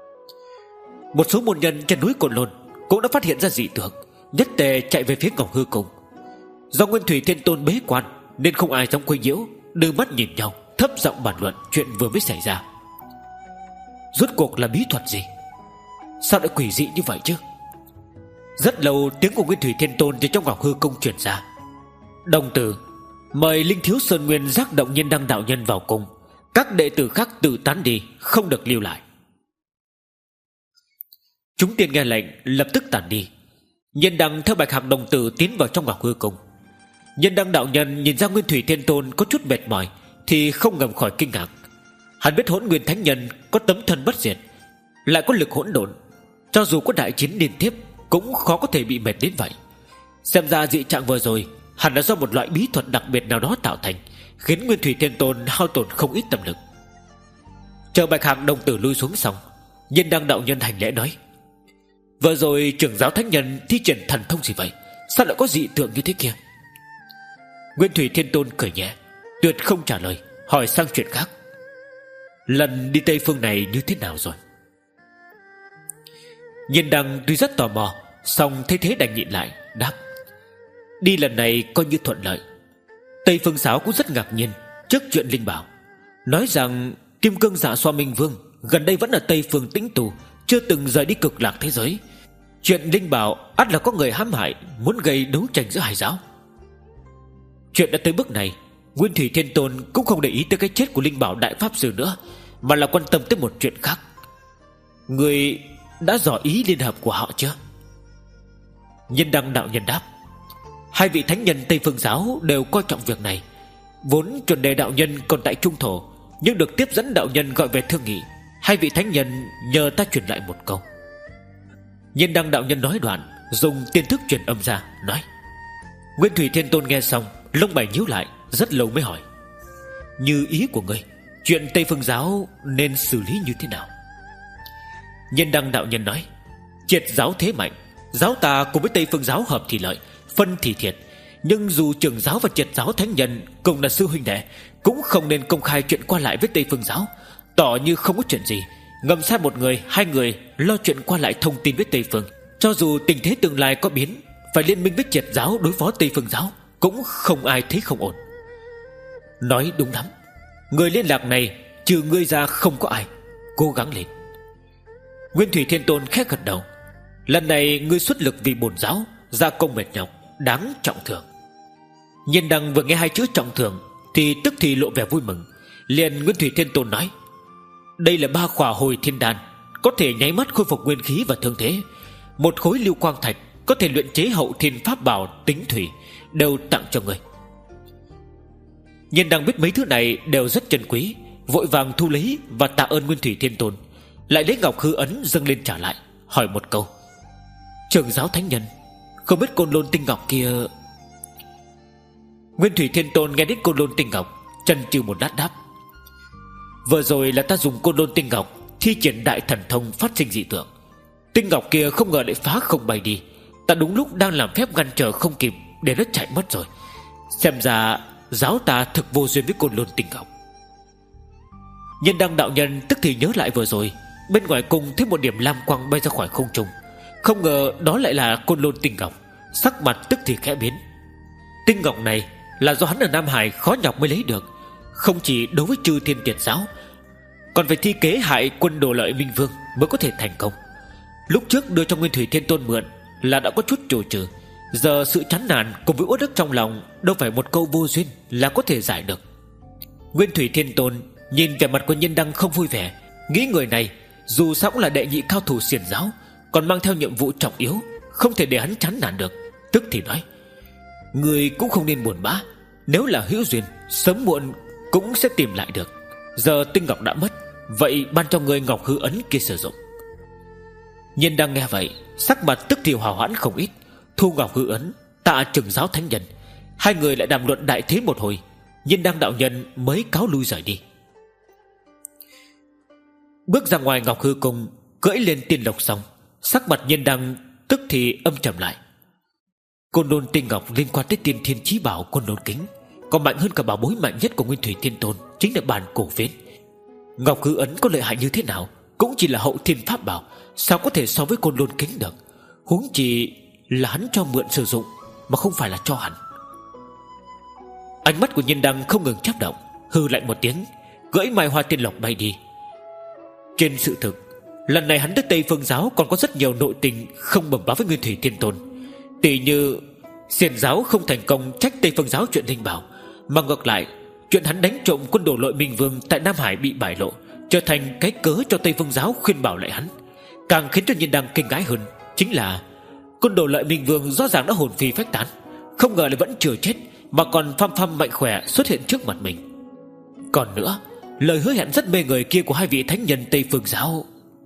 Một số môn nhân trên núi Côn Lôn cũng đã phát hiện ra dị tượng, nhất tề chạy về phía Ngọc Hư Cung. Do Nguyên Thủy Thiên Tôn bế quan nên không ai dám quấy nhiễu, đưa mắt nhìn nhau, thấp giọng bàn luận chuyện vừa mới xảy ra. Rốt cuộc là bí thuật gì? Sao lại quỷ dị như vậy chứ? Rất lâu tiếng của Nguyên Thủy Thiên Tôn từ trong Ngọc Hư Cung truyền ra: Đồng tử, mời Linh Thiếu Sơn Nguyên giác động Nhiên Đăng đạo nhân vào cung, các đệ tử khác tự tán đi, không được lưu lại. Chúng tiên nghe lệnh lập tức tản đi. Nhiên Đăng theo Bạch Hạc Đồng Tử tiến vào trong Ngọc Hư Cung. Nhiên Đăng đạo nhân nhìn ra Nguyên Thủy Thiên Tôn có chút mệt mỏi thì không ngầm khỏi kinh ngạc. Hắn biết Hỗn Nguyên Thánh Nhân có tấm thân bất diệt, lại có lực hỗn độn, cho dù có đại chiến liên tiếp cũng khó có thể bị mệt đến vậy. Xem ra dị trạng vừa rồi hẳn là do một loại bí thuật đặc biệt nào đó tạo thành, khiến Nguyên Thủy Thiên Tôn hao tổn không ít tâm lực. Chờ Bạch Hạc Đồng Tử lui xuống xong, Nhiên Đăng đạo nhân hành lễ nói: Vừa rồi trưởng giáo thánh nhân thi triển thần thông gì vậy? Sao lại có dị tượng như thế kia? Nguyên Thủy Thiên Tôn cười nhẹ, tuyệt không trả lời, hỏi sang chuyện khác: Lần đi Tây Phương này như thế nào rồi? Nhiên Đăng tuy rất tò mò, song thấy thế đành nhịn lại, đáp: Đi lần này coi như thuận lợi. Tây Phương Sáo cũng rất ngạc nhiên trước chuyện linh bảo, nói rằng Kim Cương Dạ Xoa Minh Vương gần đây vẫn ở Tây Phương tĩnh tù, chưa từng rời đi cực lạc thế giới. Chuyện linh bảo ắt là có người hãm hại, muốn gây đấu tranh giữa hai giáo. Chuyện đã tới bước này, Nguyên Thủy Thiên Tôn cũng không để ý tới cái chết của linh bảo đại pháp sư nữa, mà là quan tâm tới một chuyện khác. Người đã dò ý liên hợp của họ chưa? Nhân Đăng đạo nhân đáp: hai vị thánh nhân Tây Phương giáo đều coi trọng việc này. Vốn chuẩn đề đạo nhân còn tại trung thổ, nhưng được tiếp dẫn đạo nhân gọi về thương nghị. Hai vị thánh nhân nhờ ta truyền lại một câu. Nhân Đăng đạo nhân nói đoạn, dùng tiên thức truyền âm ra, nói. Nguyên Thủy Thiên Tôn nghe xong, lông mày nhíu lại, rất lâu mới hỏi: như ý của ngươi, chuyện Tây Phương giáo nên xử lý như thế nào? Nhân Đăng đạo nhân nói: triệt giáo thế mạnh, giáo ta cùng với Tây Phương giáo hợp thì lợi, phân thì thiệt. Nhưng dù trưởng giáo và triệt giáo thánh nhân cùng là sư huynh đệ, cũng không nên công khai chuyện qua lại với Tây Phương giáo, tỏ như không có chuyện gì. Ngầm sai một người, hai người lo chuyện qua lại thông tin với Tây Phương. Cho dù tình thế tương lai có biến, phải liên minh với triệt giáo đối phó Tây Phương giáo, cũng không ai thấy không ổn. Nói đúng lắm. Người liên lạc này trừ ngươi ra không có ai. Cố gắng lên. Nguyên Thủy Thiên Tôn khẽ gật đầu. Lần này ngươi xuất lực vì bổn giáo, gia công mệt nhọc, đáng trọng thưởng. Nhiên Đăng vừa nghe hai chữ trọng thưởng thì tức thì lộ vẻ vui mừng. Liền Nguyên Thủy Thiên Tôn nói: đây là ba khỏa hồi thiên đan, có thể nháy mắt khôi phục nguyên khí và thương thế. Một khối lưu quang thạch có thể luyện chế hậu thiên pháp bảo tính thủy, đều tặng cho ngươi. Nhiên Đăng biết mấy thứ này đều rất chân quý, vội vàng thu lấy và tạ ơn Nguyên Thủy Thiên Tôn, lại lấy ngọc hư ấn dâng lên trả lại, hỏi một câu: trưởng giáo thánh nhân, không biết côn lôn tinh ngọc kia? Nguyên Thủy Thiên Tôn nghe đến côn lôn tinh ngọc, chần chừ một lát đáp: vừa rồi là ta dùng côn lôn tinh ngọc thi triển đại thần thông phát sinh dị tượng. Tinh ngọc kia không ngờ lại phá không bay đi. Ta đúng lúc đang làm phép ngăn trở không kịp, để nó chạy mất rồi. Xem ra giáo ta thực vô duyên với côn lôn tinh ngọc. Nhân Đăng đạo nhân tức thì nhớ lại vừa rồi bên ngoài cung thấy một điểm lam quang bay ra khỏi không trung, không ngờ đó lại là côn lôn tinh ngọc. Sắc mặt tức thì khẽ biến. Tinh ngọc này là do hắn ở Nam Hải khó nhọc mới lấy được, không chỉ đối với chư thiên tiệt giáo, còn phải thi kế hại quân Đồ Lợi Minh Vương mới có thể thành công. Lúc trước đưa cho Nguyên Thủy Thiên Tôn mượn là đã có chút chồi trừ, giờ sự chán nản cùng với uất ức trong lòng đâu phải một câu vô duyên là có thể giải được. Nguyên Thủy Thiên Tôn nhìn vẻ mặt của Nhân Đăng không vui vẻ, nghĩ người này dù sao cũng là đệ nhị cao thủ xiển giáo, còn mang theo nhiệm vụ trọng yếu, không thể để hắn chán nản được. Tức thì nói: người cũng không nên buồn bã, nếu là hữu duyên sớm muộn cũng sẽ tìm lại được. Giờ tinh ngọc đã mất, vậy ban cho người ngọc hư ấn kia sử dụng. Nhiên Đăng nghe vậy, sắc mặt tức thì hòa hoãn không ít, thu ngọc hư ấn, tạ trưởng giáo thánh nhân. Hai người lại đàm luận đại thế một hồi, Nhiên Đăng đạo nhân mới cáo lui rời đi. Bước ra ngoài ngọc hư cung, cưỡi lên tiên lộc xong, sắc mặt Nhiên Đăng tức thì âm trầm lại. Côn lôn tinh ngọc liên quan tới tiên thiên chí bảo Côn Lôn Kính, còn mạnh hơn cả bảo bối mạnh nhất của Nguyên Thủy Thiên Tôn, chính là bản cổ phiến. Ngọc hư ấn có lợi hại như thế nào cũng chỉ là hậu thiên pháp bảo, sao có thể so với Côn Lôn Kính được? Huống chi là hắn cho mượn sử dụng, mà không phải là cho hắn. Ánh mắt của Nhiên Đăng không ngừng chớp động, hừ lạnh một tiếng, cưỡi mai hoa tiên lộc bay đi. Trên sự thực, lần này hắn tới Tây Phương giáo còn có rất nhiều nội tình không bẩm báo với Nguyên Thủy Thiên Tôn. Tỷ như xiển giáo không thành công trách Tây Phương giáo chuyện linh bảo, mà ngược lại chuyện hắn đánh trộm quân Đồ Lợi Minh Vương tại Nam Hải bị bại lộ, trở thành cái cớ cho Tây Phương giáo khuyên bảo lại hắn. Càng khiến cho Nhiên Đăng kinh ngãi hơn chính là quân Đồ Lợi Minh Vương rõ ràng đã hồn phi phách tán, không ngờ lại vẫn chưa chết, mà còn phăm phăm mạnh khỏe xuất hiện trước mặt mình. Còn nữa, lời hứa hẹn rất mê người kia của hai vị thánh nhân Tây Phương giáo.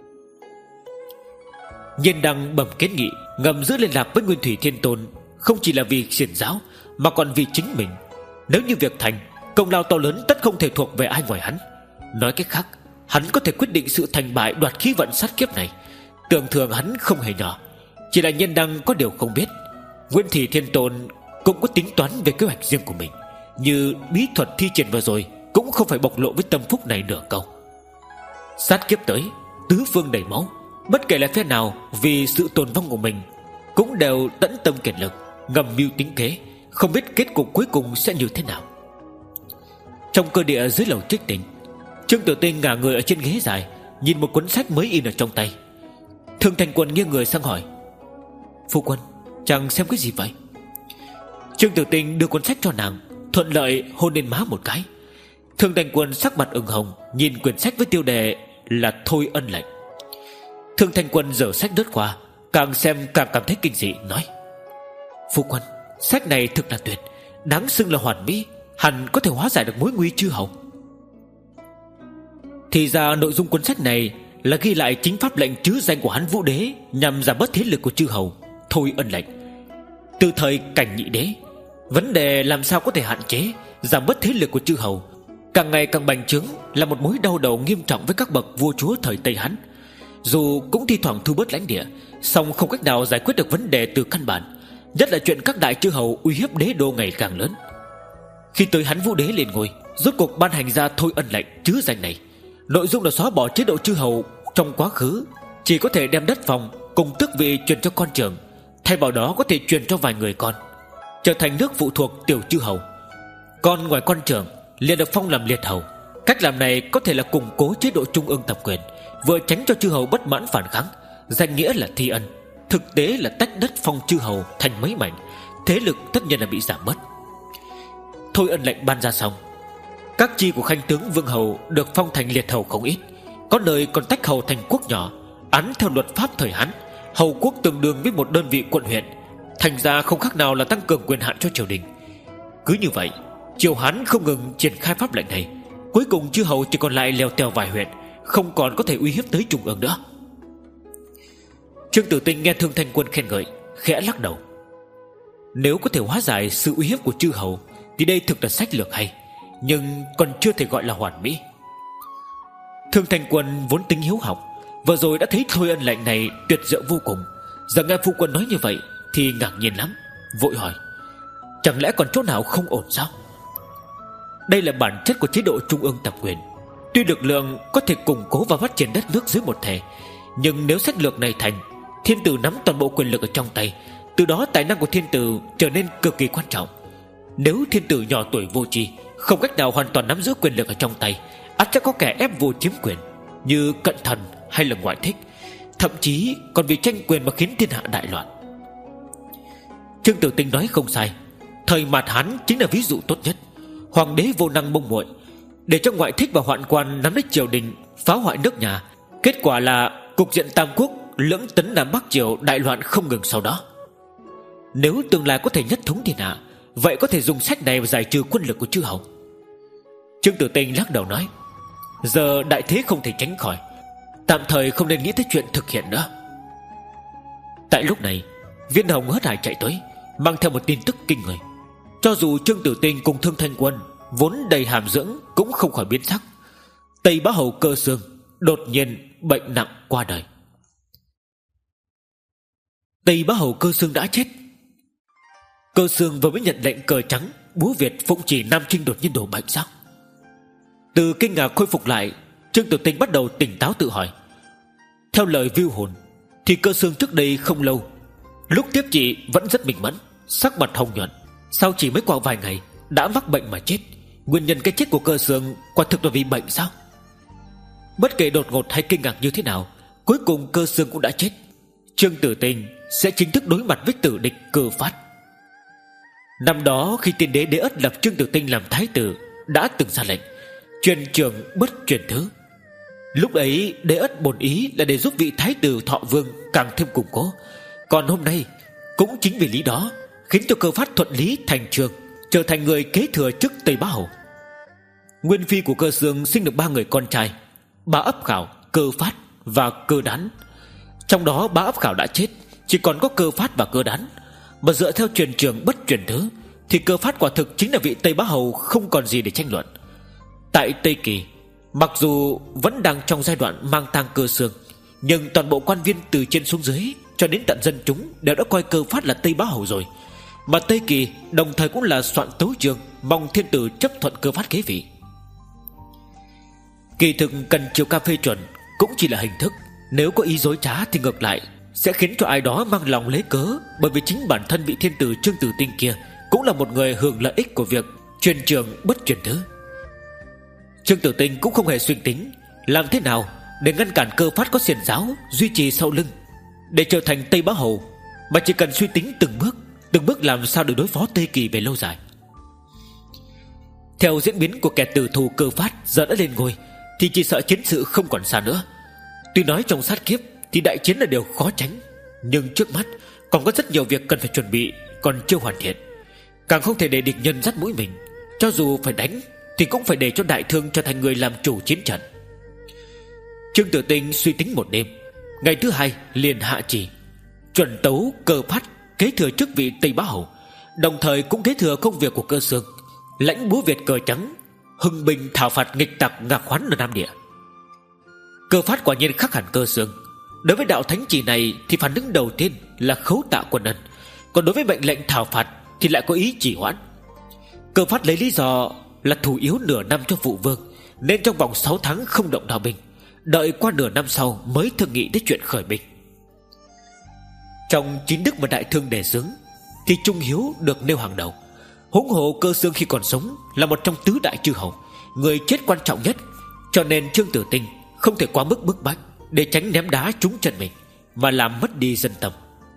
Nhiên Đăng bẩm kiến nghị ngầm giữ liên lạc với Nguyên Thủy Thiên Tôn, không chỉ là vì xiển giáo mà còn vì chính mình. Nếu như việc thành, công lao to lớn tất không thể thuộc về ai ngoài hắn. Nói cách khác, hắn có thể quyết định sự thành bại đoạt khí vận sát kiếp này. Tưởng thường hắn không hề nhỏ. Chỉ là Nhiên Đăng có điều không biết, Nguyên Thủy Thiên Tôn cũng có tính toán về kế hoạch riêng của mình, như bí thuật thi triển vừa rồi cũng không phải bộc lộ với tâm phúc này nửa câu. Sát kiếp tới, tứ phương đầy máu, bất kể là phe nào vì sự tồn vong của mình cũng đều tẫn tâm kiệt lực, ngầm mưu tính kế, không biết kết cục cuối cùng sẽ như thế nào. Trong cơ địa dưới lầu Trích Tinh, Trương Tiểu Tinh ngả người ở trên ghế dài, nhìn một cuốn sách mới in ở trong tay. Thương Thanh Quân nghiêng người sang hỏi: Phu quân, chàng xem cái gì vậy? Trương Tử Tinh đưa cuốn sách cho nàng, thuận lợi hôn lên má một cái. Thương Thanh Quân sắc mặt ửng hồng, nhìn quyển sách với tiêu đề là Thôi Ân Lệnh. Thương Thanh Quân giở sách lướt qua, càng xem càng cảm thấy kinh dị, nói: Phu quân, sách này thực là tuyệt, đáng xưng là hoàn mỹ, hẳn có thể hóa giải được mối nguy chư hầu. Thì ra nội dung cuốn sách này là ghi lại chính pháp lệnh trứ danh của hắn Vũ Đế, nhằm giảm bớt thế lực của chư hầu. Thôi Ân Lệnh từ thời Cảnh Nhị Đế, vấn đề làm sao có thể hạn chế giảm bớt thế lực của chư hầu càng ngày càng bành trướng, là một mối đau đầu nghiêm trọng với các bậc vua chúa thời Tây Hán. Dù cũng thi thoảng thu bớt lãnh địa, song không cách nào giải quyết được vấn đề từ căn bản, nhất là chuyện các đại chư hầu uy hiếp đế đô ngày càng lớn. Khi tới hắn Vũ Đế lên ngôi, rốt cuộc ban hành ra Thôi Ân Lệnh trứ danh này. Nội dung là xóa bỏ chế độ chư hầu trong quá khứ, chỉ có thể đem đất phòng cùng tước vị truyền cho con trưởng, thay vào đó có thể truyền cho vài người con, trở thành nước phụ thuộc tiểu chư hầu. Còn ngoài con trưởng liền được phong làm liệt hầu. Cách làm này có thể là củng cố chế độ trung ương tập quyền, vừa tránh cho chư hầu bất mãn phản kháng. Danh nghĩa là thi ân, thực tế là tách đất phong chư hầu thành mấy mảnh, thế lực tất nhiên là bị giảm bớt. Thôi Ân Lệnh ban ra xong, các chi của khanh tướng vương hầu được phong thành liệt hầu không ít, có nơi còn tách hầu thành quốc nhỏ, án theo luật pháp thời Hán. Hầu quốc tương đương với một đơn vị quận huyện, thành ra không khác nào là tăng cường quyền hạn cho triều đình. Cứ như vậy, triều Hán không ngừng triển khai pháp lệnh này, cuối cùng chư hầu chỉ còn lại lèo tèo vài huyện, không còn có thể uy hiếp tới trung ương nữa. Trương Tử Tinh nghe Thương Thanh Quân khen ngợi, khẽ lắc đầu. Nếu có thể hóa giải sự uy hiếp của chư hầu thì đây thực là sách lược hay, nhưng còn chưa thể gọi là hoàn mỹ. Thương Thanh Quân vốn tính hiếu học, vừa rồi đã thấy Thôi Ân Lệnh này tuyệt diệu vô cùng, giờ nghe phu quân nói như vậy thì ngạc nhiên lắm, vội hỏi: Chẳng lẽ còn chỗ nào không ổn sao? Đây là bản chất của chế độ trung ương tập quyền. Tuy lực lượng có thể củng cố và phát triển đất nước dưới một thể, nhưng nếu sách lược này thành, thiên tử nắm toàn bộ quyền lực ở trong tay, từ đó tài năng của thiên tử trở nên cực kỳ quan trọng. Nếu thiên tử nhỏ tuổi vô tri, không cách nào hoàn toàn nắm giữ quyền lực ở trong tay, ắt chắc có kẻ ép vua chiếm quyền, như Cận Thần hay là Ngoại Thích, thậm chí còn vì tranh quyền mà khiến thiên hạ đại loạn. Trương Tử Tinh nói không sai, thời Mạt Hán chính là ví dụ tốt nhất. Hoàng đế vô năng mông muội, để cho Ngoại Thích và Hoạn Quan nắm lấy triều đình, phá hoại nước nhà. Kết quả là cục diện Tam Quốc lưỡng tấn Nam Bắc triều đại loạn không ngừng sau đó. Nếu tương lai có thể nhất thống thiên hạ, vậy có thể dùng sách này giải trừ quân lực của chư hầu. Trương Tử Tinh lắc đầu nói: Giờ đại thế không thể tránh khỏi, tạm thời không nên nghĩ tới chuyện thực hiện nữa. Tại lúc này, Viên Hồng hớt hải chạy tới, mang theo một tin tức kinh người. Cho dù Trương Tử Tinh cùng Thương Thanh Quân vốn đầy hàm dưỡng cũng không khỏi biến sắc. Tây Bá Hầu Cơ Xương đột nhiên bệnh nặng qua đời. Tây Bá Hầu Cơ Xương đã chết. Cơ Xương vừa mới nhận lệnh cờ trắng, búa Việt phụng chỉ Nam Trinh đột nhiên đổ bệnh sao? Từ kinh ngạc khôi phục lại, Trương Tử Tinh bắt đầu tỉnh táo tự hỏi. Theo lời Viu Hồn thì Cơ Xương trước đây không lâu, lúc tiếp trị vẫn rất minh mẫn, sắc mặt hồng nhuận, sao chỉ mới qua vài ngày đã mắc bệnh mà chết? Nguyên nhân cái chết của Cơ Xương quả thực là vì bệnh sao? Bất kể đột ngột hay kinh ngạc như thế nào, cuối cùng Cơ Xương cũng đã chết. Trương Tử Tinh sẽ chính thức đối mặt với tử địch Cơ Phát. Năm đó khi tiên đế Đế Ất lập Trương Tử Tinh làm thái tử, đã từng ra lệnh truyền trường bất truyền thứ. Lúc ấy Đế Ất bổn ý là để giúp vị thái tử Thọ Vương càng thêm củng cố. Còn hôm nay cũng chính vì lý đó khiến cho Cơ Phát thuận lý thành trường, trở thành người kế thừa chức Tây Bá Hầu. Nguyên phi của Cơ Xương sinh được ba người con trai: Bá Ấp Khảo, Cơ Phát và Cơ Đán. Trong đó Bá Ấp Khảo đã chết, chỉ còn có Cơ Phát và Cơ Đán. Mà dựa theo truyền trường bất truyền thứ thì Cơ Phát quả thực chính là vị Tây Bá Hầu không còn gì để tranh luận. Tại Tây Kỳ, mặc dù vẫn đang trong giai đoạn mang tang Cơ Xương, nhưng toàn bộ quan viên từ trên xuống dưới cho đến tận dân chúng đều đã coi Cơ Phát là Tây Bá Hầu rồi. Mà Tây Kỳ đồng thời cũng là soạn tấu chương mong thiên tử chấp thuận Cơ Phát kế vị. Kỳ thực cần chiều ca phê chuẩn cũng chỉ là hình thức. Nếu có ý dối trá thì ngược lại sẽ khiến cho ai đó mang lòng lấy cớ, bởi vì chính bản thân vị thiên tử Trương Tử Tinh kia cũng là một người hưởng lợi ích của việc truyền trường bất truyền thứ. Trương Tử Tinh cũng không hề suy tính làm thế nào để ngăn cản Cơ Phát có xiển giáo duy trì sau lưng, Để trở thành Tây Bá Hầu mà chỉ cần suy tính từng bước, từng bước làm sao để đối phó Tây Kỳ về lâu dài. Theo diễn biến của kẻ tử thù Cơ Phát giờ đã lên ngôi, thì chỉ sợ chiến sự không còn xa nữa. Tuy nói trong sát kiếp thì đại chiến là điều khó tránh, nhưng trước mắt còn có rất nhiều việc cần phải chuẩn bị, còn chưa hoàn thiện. Càng không thể để địch nhân dắt mũi mình. Cho dù phải đánh thì cũng phải để cho Đại Thương trở thành người làm chủ chiến trận. Trương Tử Tinh suy tính một đêm, ngày thứ hai liền hạ chỉ chuẩn tấu Cơ Phát kế thừa chức vị Tây Bá Hầu, đồng thời cũng kế thừa công việc của Cơ Xương, lãnh búa Việt cờ trắng, hưng binh thảo phạt nghịch tặc Ngạc Hoán ở Nam Địa. Cơ Phát quả nhiên khác hẳn Cơ Xương. Đối với đạo thánh chỉ này thì phản ứng đầu tiên là khấu tạ quân ân, còn đối với mệnh lệnh thảo phạt thì lại có ý trì hoãn. Cơ Phát lấy lý do là thủ yếu nửa năm cho Phụ Vương, nên trong vòng sáu tháng không động đao binh, đợi qua nửa năm sau mới thương nghị đến chuyện khởi binh. Trong chín đức mà Đại Thương đề xướng thì Trung Hiếu được nêu hàng đầu. Huống hồ Cơ Xương khi còn sống là một trong tứ đại chư hầu, người chết quan trọng nhất, cho nên Trương Tử Tinh không thể quá mức bức bách để tránh ném đá trúng chân mình mà làm mất đi dân tâm.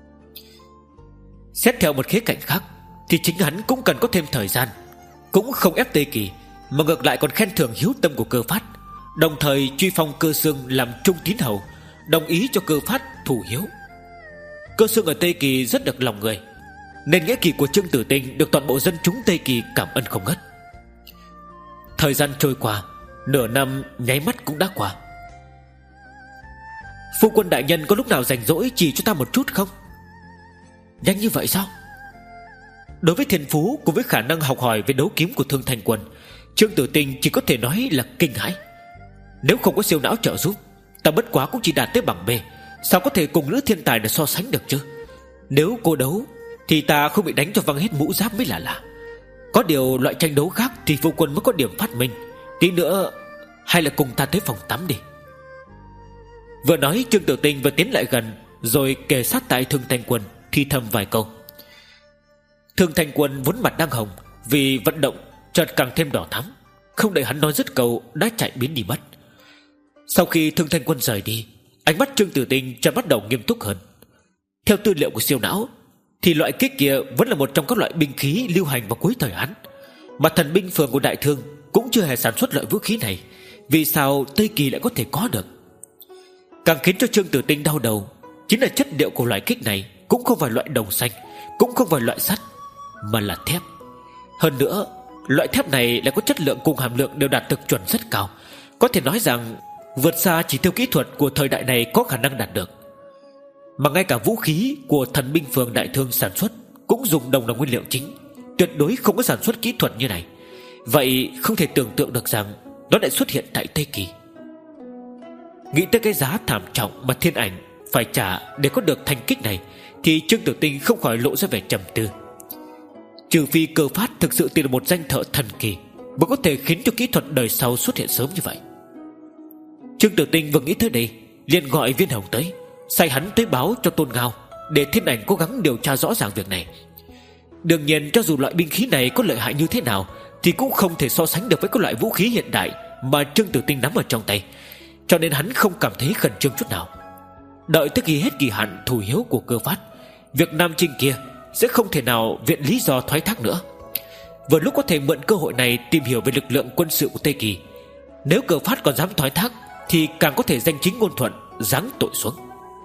Xét theo một khía cạnh khác thì chính hắn cũng cần có thêm thời gian, cũng không ép Tây Kỳ, mà ngược lại còn khen thưởng hiếu tâm của Cơ Phát, đồng thời truy phong Cơ Xương làm trung tín hầu, đồng ý cho Cơ Phát thủ hiếu. Cơ Xương ở Tây Kỳ rất được lòng người, nên nghĩa kỳ của Trương Tử Tinh được toàn bộ dân chúng Tây Kỳ cảm ơn không ngớt. Thời gian trôi qua, nửa năm nháy mắt cũng đã qua. Phu quân đại nhân có lúc nào rảnh rỗi chỉ cho ta một chút không? Nhanh như vậy sao? Đối với thiên phú cùng với khả năng học hỏi về đấu kiếm của Thương Thành Quân, Trương Tử Tinh chỉ có thể nói là kinh hãi. Nếu không có siêu não trợ giúp, ta bất quá cũng chỉ đạt tới bằng B, sao có thể cùng nữ thiên tài để so sánh được chứ? Nếu cô đấu thì ta không bị đánh cho văng hết mũ giáp mới là lạ. Có điều loại tranh đấu khác thì phu quân mới có điểm phát minh. Tí nữa hay là cùng ta tới phòng tắm đi. Vừa nói Trương Tử Tinh vừa tiến lại gần, rồi kề sát tại Thương Thành Quân thì thầm vài câu. Thương Thành Quân vốn mặt đang hồng vì vận động, chợt càng thêm đỏ thắm. Không đợi hắn nói dứt câu đã chạy biến đi mất. Sau khi Thương Thành Quân rời đi, ánh mắt Trương Tử Tinh chợt bắt đầu nghiêm túc hơn. Theo tư liệu của siêu não thì loại kích kia vẫn là một trong các loại binh khí lưu hành vào cuối thời Hán, mà thần binh phường của Đại Thương cũng chưa hề sản xuất loại vũ khí này. Vì sao Tây Kỳ lại có thể có được? Càng khiến cho Trương Tử Tinh đau đầu chính là chất liệu của loại kích này cũng không phải loại đồng xanh, cũng không phải loại sắt, mà là thép. Hơn nữa, loại thép này lại có chất lượng cùng hàm lượng đều đạt thực chuẩn rất cao, có thể nói rằng vượt xa chỉ tiêu kỹ thuật của thời đại này có khả năng đạt được. Mà ngay cả vũ khí của thần binh phường Đại Thương sản xuất cũng dùng đồng là nguyên liệu chính, tuyệt đối không có sản xuất kỹ thuật như này. Vậy không thể tưởng tượng được rằng nó lại xuất hiện tại Tây Kỳ. Nghĩ tới cái giá thảm trọng mà Thiên Ảnh phải trả để có được thanh kích này, thì Trương Tử Tinh không khỏi lộ ra vẻ trầm tư. Trừ phi Cơ Phát thực sự tìm được một danh thợ thần kỳ mới có thể khiến cho kỹ thuật đời sau xuất hiện sớm như vậy. Trương Tử Tinh vừa nghĩ tới đây, liền gọi Viên Hồng tới, sai hắn tới báo cho Tôn Ngao để Thiên Ảnh cố gắng điều tra rõ ràng việc này. Đương nhiên, cho dù loại binh khí này có lợi hại như thế nào thì cũng không thể so sánh được với các loại vũ khí hiện đại mà Trương Tử Tinh nắm ở trong tay, cho nên hắn không cảm thấy khẩn trương chút nào. Đợi tới khi hết kỳ hạn thủ hiếu của Cơ Phát, việc Nam Trinh kia sẽ không thể nào viện lý do thoái thác nữa. Vừa lúc có thể mượn cơ hội này tìm hiểu về lực lượng quân sự của Tây Kỳ. Nếu Cơ Phát còn dám thoái thác thì càng có thể danh chính ngôn thuận giáng tội xuống.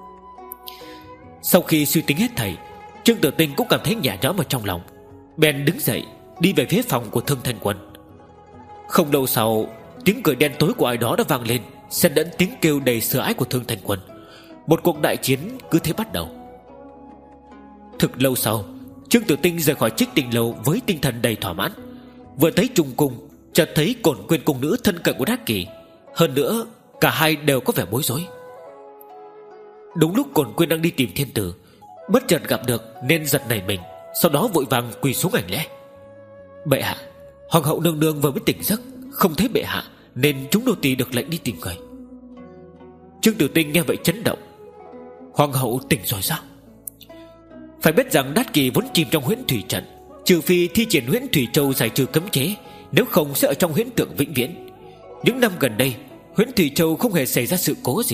Sau khi suy tính hết thảy, Trương Tử Tinh cũng cảm thấy nhẹ nhõm ở trong lòng, bèn đứng dậy đi về phía phòng của Thương Thành Quân. Không lâu sau, tiếng cười đen tối của ai đó đã vang lên, xen lẫn tiếng kêu đầy sợ hãi của Thương Thành Quân. Một cuộc đại chiến cứ thế bắt đầu. Thực lâu sau, Trương Tử Tinh rời khỏi Trích Tinh Lâu với tinh thần đầy thỏa mãn. Vừa tới Trung Cung, chợt thấy Cổn Quyên cung nữ thân cận của Đát Kỷ. Hơn nữa, cả hai đều có vẻ bối rối. Đúng lúc Cổn Quyên đang đi tìm thiên tử, bất chợt gặp được nên giật nảy mình, sau đó vội vàng quỳ xuống hành lễ. Bệ hạ, hoàng hậu nương nương vừa mới tỉnh giấc, không thấy bệ hạ nên chúng nô tỳ được lệnh đi tìm người. Trương Tử Tinh nghe vậy chấn động. Hoàng hậu tỉnh rồi sao? Phải biết rằng Đát Kỷ vốn chìm trong huyễn thủy trận, trừ phi thi triển huyễn thủy châu giải trừ cấm chế, nếu không sẽ ở trong huyễn tượng vĩnh viễn. Những năm gần đây, huyễn thủy châu không hề xảy ra sự cố gì,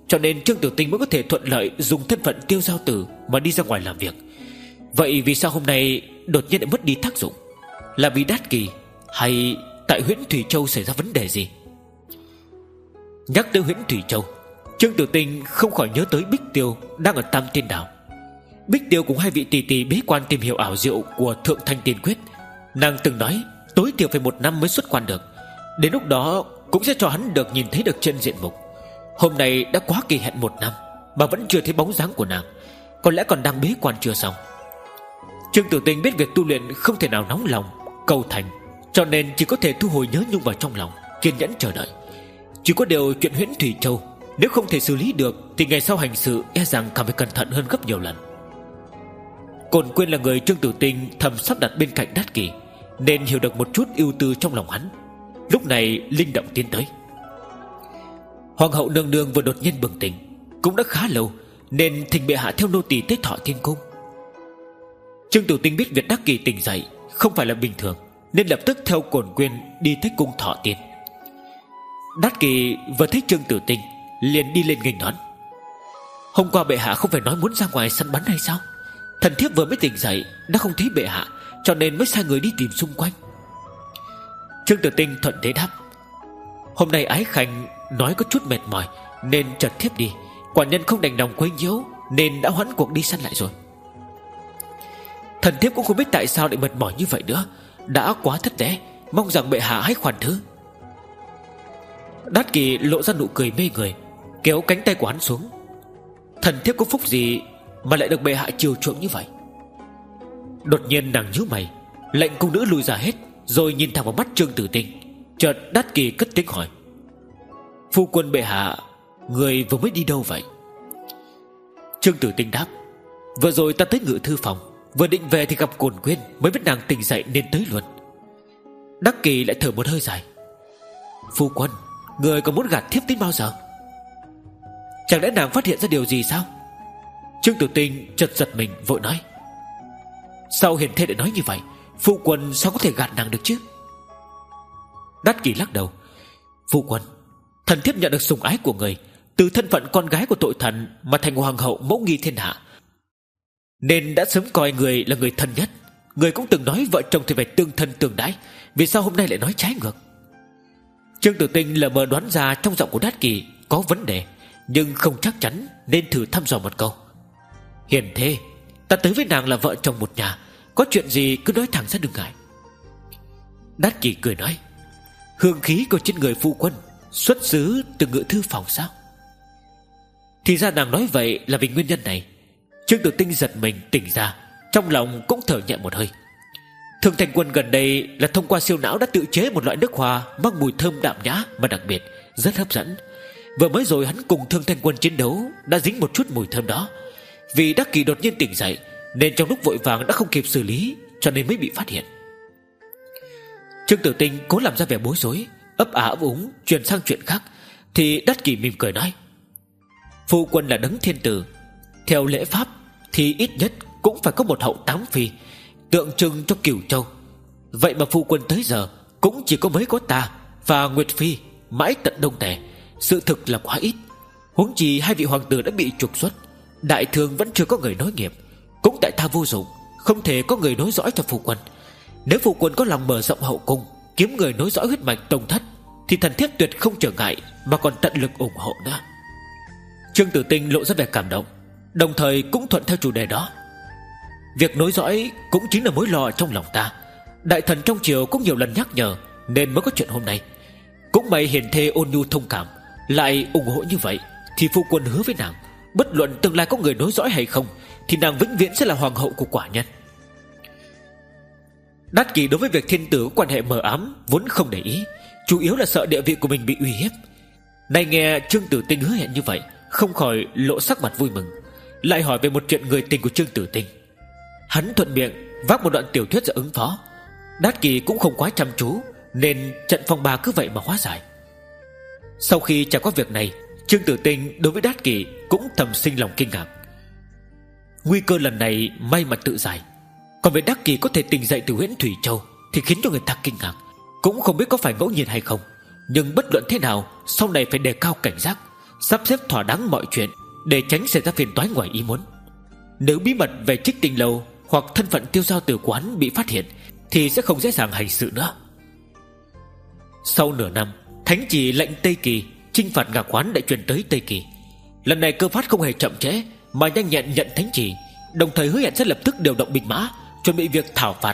cho nên Trương Tử Tinh mới có thể thuận lợi dùng thân phận Tiêu Giao Tử mà đi ra ngoài làm việc. Vậy vì sao hôm nay đột nhiên lại mất đi tác dụng? Là vì Đát Kỳ hay tại Huyễn Thủy Châu xảy ra vấn đề gì? Nhắc tới Huyễn Thủy Châu, Trương Tử Tinh không khỏi nhớ tới Bích Tiêu đang ở Tam Tiên Đảo. Bích Tiêu cùng hai vị tỷ tỷ bế quan tìm hiểu ảo diệu của Thượng Thanh Tiên Quyết. Nàng từng nói tối thiểu phải một năm mới xuất quan được, đến lúc đó cũng sẽ cho hắn được nhìn thấy được chân diện mục. Hôm nay đã quá kỳ hẹn một năm mà vẫn chưa thấy bóng dáng của nàng, có lẽ còn đang bế quan chưa xong. Trương Tử Tinh biết việc tu luyện không thể nào nóng lòng cầu thành, cho nên chỉ có thể thu hồi nhớ nhung vào trong lòng, kiên nhẫn chờ đợi. Chỉ có điều chuyện Huyễn Thủy Châu nếu không thể xử lý được thì ngày sau hành sự e rằng càng phải cẩn thận hơn gấp nhiều lần. Cổn Quyên là người Trương Tử Tinh thầm sắp đặt bên cạnh Đát Kỳ, nên hiểu được một chút ưu tư trong lòng hắn. Lúc này linh động tiến tới. Hoàng hậu nương nương vừa đột nhiên bừng tỉnh, cũng đã khá lâu, nên thỉnh bệ hạ theo nô tỳ tới Thọ Thiên Cung. Trương Tử Tinh biết việc Đát Kỳ tỉnh dậy không phải là bình thường, nên lập tức theo Cổn Quyên đi tới cung Thọ Tiên. Đát Kỳ vừa thấy Trương Tử Tinh liền đi lên nghênh đón. Hôm qua bệ hạ không phải nói muốn ra ngoài săn bắn hay sao? Thần thiếp vừa mới tỉnh dậy đã không thấy bệ hạ, cho nên mới sai người đi tìm xung quanh. Trương Tử Tinh thuận thế đáp: Hôm nay Ái Khanh nói có chút mệt mỏi nên chợt thiếp đi, quả nhân không đành lòng quấy nhiễu nên đã hoãn cuộc đi săn lại rồi. Thần thiếp cũng không biết tại sao lại mệt mỏi như vậy nữa, đã quá thất lễ, mong rằng bệ hạ hãy khoan thứ. Đát Kỳ lộ ra nụ cười mê người, kéo cánh tay của hắn xuống. Thần thiếp có phúc gì mà lại được bệ hạ chiều chuộng như vậy? Đột nhiên nàng nhíu mày, lệnh cung nữ lùi ra hết, rồi nhìn thẳng vào mắt Trương Tử Tinh. Chợt Đát Kỳ cất tiếng hỏi: Phu quân bệ hạ, người vừa mới đi đâu vậy? Trương Tử Tinh đáp: Vừa rồi ta tới ngự thư phòng, vừa định về thì gặp Cổn Quyên, mới biết nàng tỉnh dậy nên tới luôn. Đát Kỳ lại thở một hơi dài: Phu quân, người còn muốn gạt thiếp đến bao giờ? Chẳng lẽ nàng phát hiện ra điều gì sao? Trương Tử Tinh chợt giật mình vội nói: Sao hiền thê lại nói như vậy? Phu quân sao có thể gạt nàng được chứ? Đát Kỳ lắc đầu: Phu quân, thần thiếp nhận được sủng ái của người, từ thân phận con gái của tội thần mà thành hoàng hậu mẫu nghi thiên hạ, nên đã sớm coi người là người thân nhất. Người cũng từng nói vợ chồng thì phải tương thân tương đái, vì sao hôm nay lại nói trái ngược? Trương Tử Tinh lờ mờ đoán ra trong giọng của Đát Kỳ có vấn đề, nhưng không chắc chắn nên thử thăm dò một câu: Hiền thê, ta tới với nàng là vợ chồng một nhà, có chuyện gì cứ nói thẳng ra đừng ngại. Đát Kỳ cười nói: Hương khí của trên người phu quân xuất xứ từ ngự thư phòng sao? Thì ra nàng nói vậy là vì nguyên nhân này. Trương Tử Tinh giật mình tỉnh ra, trong lòng cũng thở nhẹ một hơi. Thường Thành Quân gần đây là thông qua siêu não đã tự chế một loại nước hoa mang mùi thơm đạm nhã mà đặc biệt, rất hấp dẫn. Vừa mới rồi hắn cùng Thương Thanh Quân chiến đấu đã dính một chút mùi thơm đó. Vì Đắc Kỳ đột nhiên tỉnh dậy nên trong lúc vội vàng đã không kịp xử lý, cho nên mới bị phát hiện. Trương Tử Tinh cố làm ra vẻ bối rối, ấp ả ấp úng chuyển sang chuyện khác, thì Đắc Kỳ mỉm cười nói: Phu quân là đấng thiên tử, theo lễ pháp thì ít nhất cũng phải có một hậu tám phi, tượng trưng cho Cửu Châu. Vậy mà phu quân tới giờ cũng chỉ có mới có ta và Nguyệt Phi mãi tận Đông Tề, sự thực là quá ít. Huống chi hai vị hoàng tử đã bị trục xuất, đại thương vẫn chưa có người nối nghiệp, cũng tại ta vô dụng, không thể có người nối dõi cho phu quân. Nếu phu quân có lòng mở rộng hậu cung, kiếm người nối dõi huyết mạch tông thất, thì thần thiếp tuyệt không trở ngại, mà còn tận lực ủng hộ nữa. Trương Tử Tinh lộ ra vẻ cảm động, đồng thời cũng thuận theo chủ đề đó: Việc nối dõi cũng chính là mối lo trong lòng ta. Đại thần trong triều cũng nhiều lần nhắc nhở, nên mới có chuyện hôm nay. Cũng may hiền thê ôn nhu thông cảm, lại ủng hộ như vậy, thì phu quân hứa với nàng, bất luận tương lai có người nối dõi hay không, thì nàng vĩnh viễn sẽ là hoàng hậu của quả nhân. Đát Kỳ đối với việc thiên tử có quan hệ mờ ám vốn không để ý, chủ yếu là sợ địa vị của mình bị uy hiếp. Nay nghe Trương Tử Tinh hứa hẹn như vậy, không khỏi lộ sắc mặt vui mừng, lại hỏi về một chuyện người tình của Trương Tử Tinh. Hắn thuận miệng vác một đoạn tiểu thuyết ra ứng phó. Đát Kỳ cũng không quá chăm chú, nên trận phong ba cứ vậy mà hóa giải. Sau khi trải qua việc này, Trương Tử Tinh đối với Đát Kỳ cũng thầm sinh lòng kinh ngạc. Nguy cơ lần này may mà tự giải, còn về Đát Kỳ có thể tỉnh dậy từ Huyễn Thủy Châu thì khiến cho người ta kinh ngạc. Cũng không biết có phải ngẫu nhiên hay không, nhưng bất luận thế nào sau này phải đề cao cảnh giác, sắp xếp thỏa đáng mọi chuyện để tránh xảy ra phiền toái ngoài ý muốn. Nếu bí mật về Trích Tinh Lâu hoặc thân phận Tiêu Giao Tử quán bị phát hiện thì sẽ không dễ dàng hành sự nữa. Sau nửa năm, thánh chỉ lệnh Tây Kỳ chinh phạt Ngạc Quán đã truyền tới Tây Kỳ. Lần này Cơ Phát không hề chậm trễ mà nhanh nhẹn nhận thánh chỉ, đồng thời hứa hẹn sẽ lập tức điều động binh mã chuẩn bị việc thảo phạt.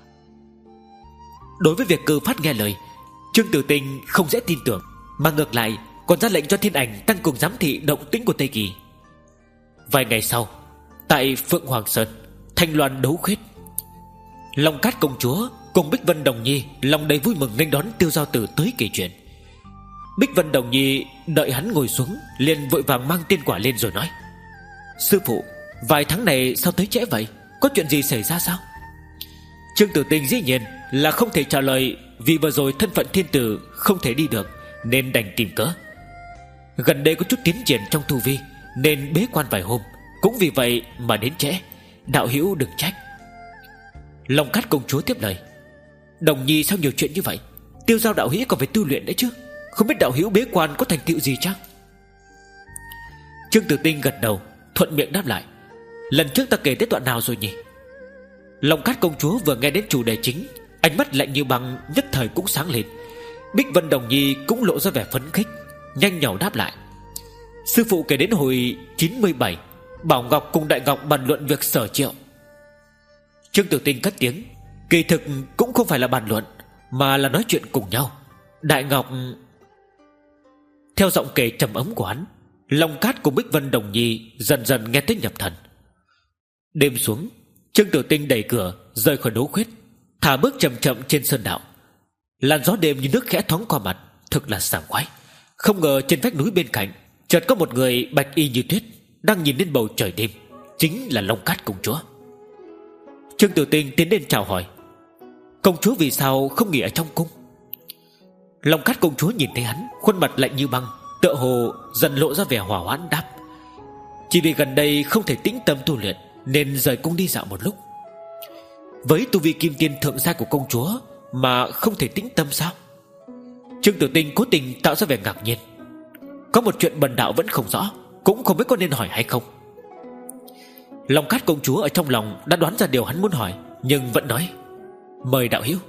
Đối với việc Cơ Phát nghe lời, Trương Tử Tinh không dễ tin tưởng, mà ngược lại còn ra lệnh cho Thiên Ảnh tăng cường giám thị động tĩnh của Tây Kỳ. Vài ngày sau, tại Phượng Hoàng Sơn, thanh loan đấu khuyết, Long Cát công chúa cùng Bích Vân Đồng Nhi lòng đầy vui mừng nghênh đón Tiêu Giao Tử tới kể chuyện. Bích Vân Đồng Nhi đợi hắn ngồi xuống, liền vội vàng mang tiên quả lên rồi nói: Sư phụ, vài tháng này sao tới trễ vậy? Có chuyện gì xảy ra sao? Trương Tử Tinh dĩ nhiên là không thể trả lời, vì vừa rồi thân phận thiên tử không thể đi được nên đành tìm cớ. Gần đây có chút tiến triển trong tu vi nên bế quan vài hôm, cũng vì vậy mà đến trễ. Đạo hữu đừng trách. Long Cát công chúa tiếp lời: Đồng Nhi sao nhiều chuyện như vậy? Tiêu Giao đạo hữu còn phải tu luyện đấy chứ, không biết đạo hữu bế quan có thành tựu gì chăng? Trương Tử Tinh gật đầu, thuận miệng đáp lại: Lần trước ta kể tới đoạn nào rồi nhỉ? Long Cát công chúa vừa nghe đến chủ đề chính, ánh mắt lạnh như băng nhất thời cũng sáng lên. Bích Vân Đồng Nhi cũng lộ ra vẻ phấn khích, nhanh nhảu đáp lại: Sư phụ kể đến hồi chín mươi bảy, Bảo Ngọc cùng Đại Ngọc bàn luận việc Sở Triệu. Trương Tử Tinh cất tiếng: Kỳ thực cũng không phải là bàn luận, mà là nói chuyện cùng nhau. Đại Ngọc... Theo giọng kể trầm ấm của hắn, Long Cát cùng Bích Vân Đồng Nhi dần dần nghe tới nhập thần. Đêm xuống, Trương Tử Tinh đẩy cửa rời khỏi đấu khuyết, thả bước chậm chậm trên sơn đạo. Làn gió đêm như nước khẽ thoáng qua mặt, thực là sảng khoái. Không ngờ trên vách núi bên cạnh chợt có một người bạch y như tuyết đang nhìn lên bầu trời đêm, chính là Long Cát công chúa. Trương Tử Tinh tiến lên chào hỏi: Công chúa vì sao không nghỉ ở trong cung? Long Cát công chúa nhìn thấy hắn, khuôn mặt lạnh như băng, tựa hồ dần lộ ra vẻ hòa hoãn đáp: Chỉ vì gần đây không thể tĩnh tâm tu luyện nên rời cung đi dạo một lúc. Với tu vi kim tiên thượng giai của công chúa mà không thể tĩnh tâm sao? Trương Tử Tinh cố tình tạo ra vẻ ngạc nhiên. Có một chuyện bần đạo vẫn không rõ, cũng không biết có nên hỏi hay không. Long Cát công chúa ở trong lòng đã đoán ra điều hắn muốn hỏi, nhưng vẫn nói: Mời đạo hữu.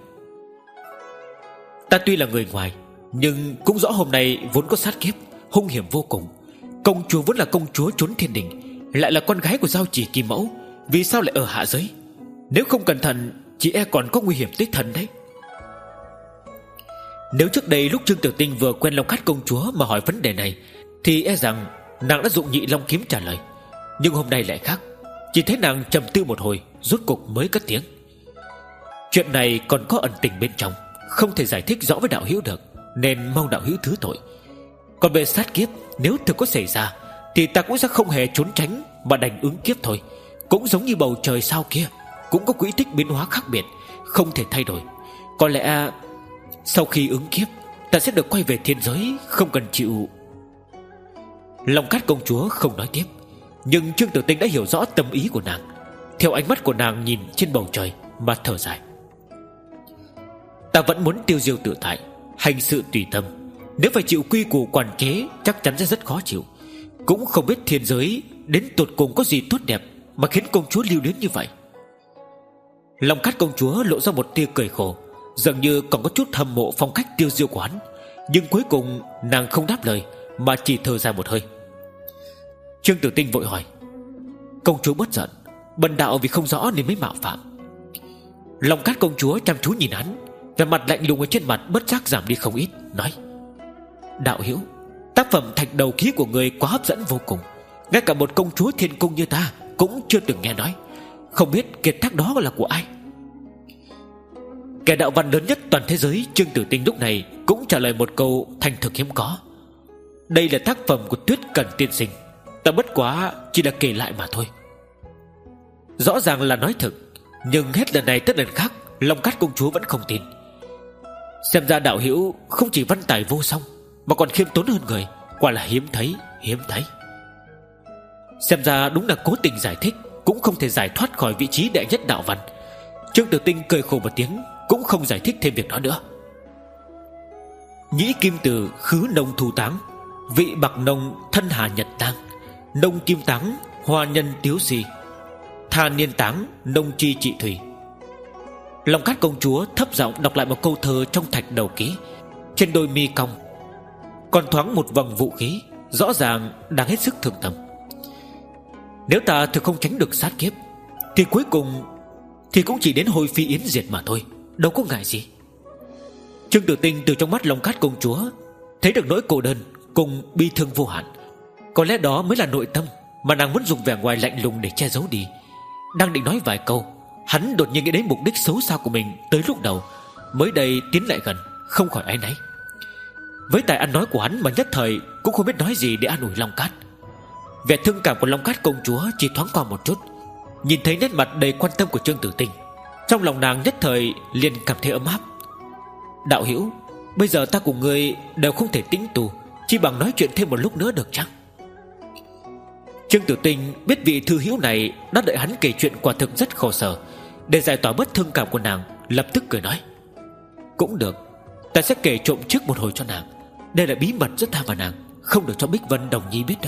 Ta tuy là người ngoài, nhưng cũng rõ hôm nay vốn có sát kiếp, hung hiểm vô cùng. Công chúa vốn là công chúa trốn thiên đình, lại là con gái của Giao Chỉ Kim Mẫu, vì sao lại ở hạ giới? Nếu không cẩn thận, chỉ e còn có nguy hiểm tới thần đấy. Nếu trước đây lúc Trương Tử Tinh vừa quen Long Cát công chúa mà hỏi vấn đề này, thì e rằng nàng đã dụng nhị long kiếm trả lời. Nhưng hôm nay lại khác, chỉ thấy nàng trầm tư một hồi, rốt cục mới cất tiếng: Chuyện này còn có ẩn tình bên trong, không thể giải thích rõ với đạo hữu được, nên mong đạo hữu thứ tội. Còn về sát kiếp, nếu thực có xảy ra thì ta cũng sẽ không hề trốn tránh, mà đành ứng kiếp thôi. Cũng giống như bầu trời sao kia, cũng có quỹ tích biến hóa khác biệt, không thể thay đổi. Có lẽ sau khi ứng kiếp, ta sẽ được quay về thiên giới, không cần chịu... Long Cát công chúa không nói tiếp, nhưng Trương Tử Tinh đã hiểu rõ tâm ý của nàng. Theo ánh mắt của nàng nhìn trên bầu trời mà thở dài: Ta vẫn muốn tiêu diêu tự tại, hành sự tùy tâm. Nếu phải chịu quy củ quản chế, chắc chắn sẽ rất khó chịu. Cũng không biết thiên giới đến tột cùng có gì tốt đẹp mà khiến công chúa lưu luyến như vậy. Long Cát công chúa lộ ra một tia cười khổ, dường như còn có chút hâm mộ phong cách tiêu diêu của hắn. Nhưng cuối cùng nàng không đáp lời, mà chỉ thở dài một hơi. Trương Tử Tinh vội hỏi: Công chúa bất giận, bần đạo vì không rõ nên mới mạo phạm. Long Cát công chúa chăm chú nhìn hắn, vẻ mặt lạnh lùng ở trên mặt bất giác giảm đi không ít, nói: Đạo hữu, tác phẩm Thạch Đầu Ký của người quá hấp dẫn vô cùng, ngay cả một công chúa thiên cung như ta cũng chưa từng nghe nói. Không biết kiệt tác đó là của ai? Kẻ đạo văn lớn nhất toàn thế giới Trương Tử Tinh lúc này cũng trả lời một câu thành thực hiếm có: Đây là tác phẩm của Tuyết Cẩn tiên sinh, ta bất quá chỉ là kể lại mà thôi. Rõ ràng là nói thực, nhưng hết lần này tới lần khác Long Cát công chúa vẫn không tin. Xem ra đạo hữu không chỉ văn tài vô song, mà còn khiêm tốn hơn người, quả là hiếm thấy, hiếm thấy. Xem ra đúng là cố tình giải thích cũng không thể giải thoát khỏi vị trí đệ nhất đạo văn. Trương Tử Tinh cười khổ một tiếng, cũng không giải thích thêm việc đó nữa. Nhĩ kim từ khứ nông thu táng, Vị bạc nông thân hà nhật tang, nông kim táng hoa nhân tiếu si, tha niên táng nông chi trị thủy. Long Cát công chúa thấp giọng đọc lại một câu thơ trong thạch đầu ký. Trên đôi mi cong còn thoáng một vầng vũ khí, rõ ràng đang hết sức thương tâm. Nếu ta thực không tránh được sát kiếp, thì cuối cùng thì cũng chỉ đến hồi phi yến diệt mà thôi, đâu có ngại gì. Trương Tử Tinh từ trong mắt Long Cát công chúa thấy được nỗi cô đơn cùng bi thương vô hạn. Có lẽ đó mới là nội tâm mà nàng muốn dùng vẻ ngoài lạnh lùng để che giấu đi. Đang định nói vài câu, hắn đột nhiên nghĩ đến mục đích xấu xa của mình tới lúc đầu, mới đây tiến lại gần, không khỏi áy náy. Với tài ăn nói của hắn mà nhất thời cũng không biết nói gì để an ủi Long Cát. Vẻ thương cảm của Long Cát công chúa chỉ thoáng qua một chút, nhìn thấy nét mặt đầy quan tâm của Trương Tử Tinh, trong lòng nàng nhất thời liền cảm thấy ấm áp. Đạo hữu, bây giờ ta cùng ngươi đều không thể tĩnh tu, chỉ bằng nói chuyện thêm một lúc nữa được chăng? Trương Tử Tinh biết vị thư hữu này đã đợi hắn kể chuyện quả thực rất khổ sở. Để giải tỏa bớt thương cảm của nàng, lập tức cười nói: cũng được, ta sẽ kể trộm trước một hồi cho nàng. Đây là bí mật giữa ta và nàng, không được cho Bích Vân Đồng Nhi biết đó.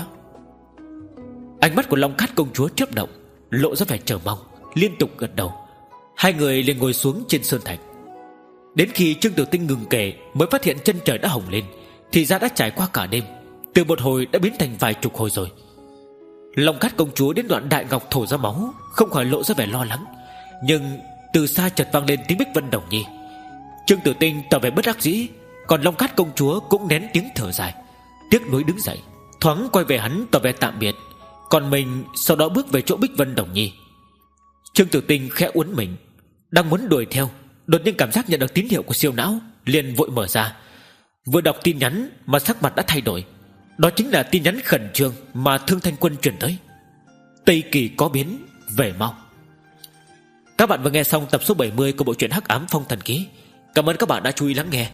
Ánh mắt của Long Cát công chúa chớp động, lộ ra vẻ chờ mong, liên tục gật đầu. Hai người liền ngồi xuống trên sơn thạch. Đến khi Trương Tử Tinh ngừng kể mới phát hiện chân trời đã hồng lên, thì ra đã trải qua cả đêm, từ một hồi đã biến thành vài chục hồi rồi. Long Cát công chúa đến đoạn đại ngọc thổ ra máu, không khỏi lộ ra vẻ lo lắng. Nhưng từ xa chợt vang lên tiếng Bích Vân Đồng Nhi. Trương Tử Tinh tỏ vẻ bất đắc dĩ, còn Long Cát công chúa cũng nén tiếng thở dài, tiếc nuối đứng dậy, thoáng quay về hắn tỏ vẻ tạm biệt. Còn mình sau đó bước về chỗ Bích Vân Đồng Nhi. Trương Tử Tinh khẽ uốn mình, đang muốn đuổi theo, đột nhiên cảm giác nhận được tín hiệu của siêu não, liền vội mở ra. Vừa đọc tin nhắn mà sắc mặt đã thay đổi. Đó chính là tin nhắn khẩn trương mà Thương Thanh Quân truyền tới: Tây Kỳ có biến, về mau. Các bạn vừa nghe xong tập số bảy mươi của bộ truyện Hắc Ám Phong Thần Ký. Cảm ơn các bạn đã chú ý lắng nghe.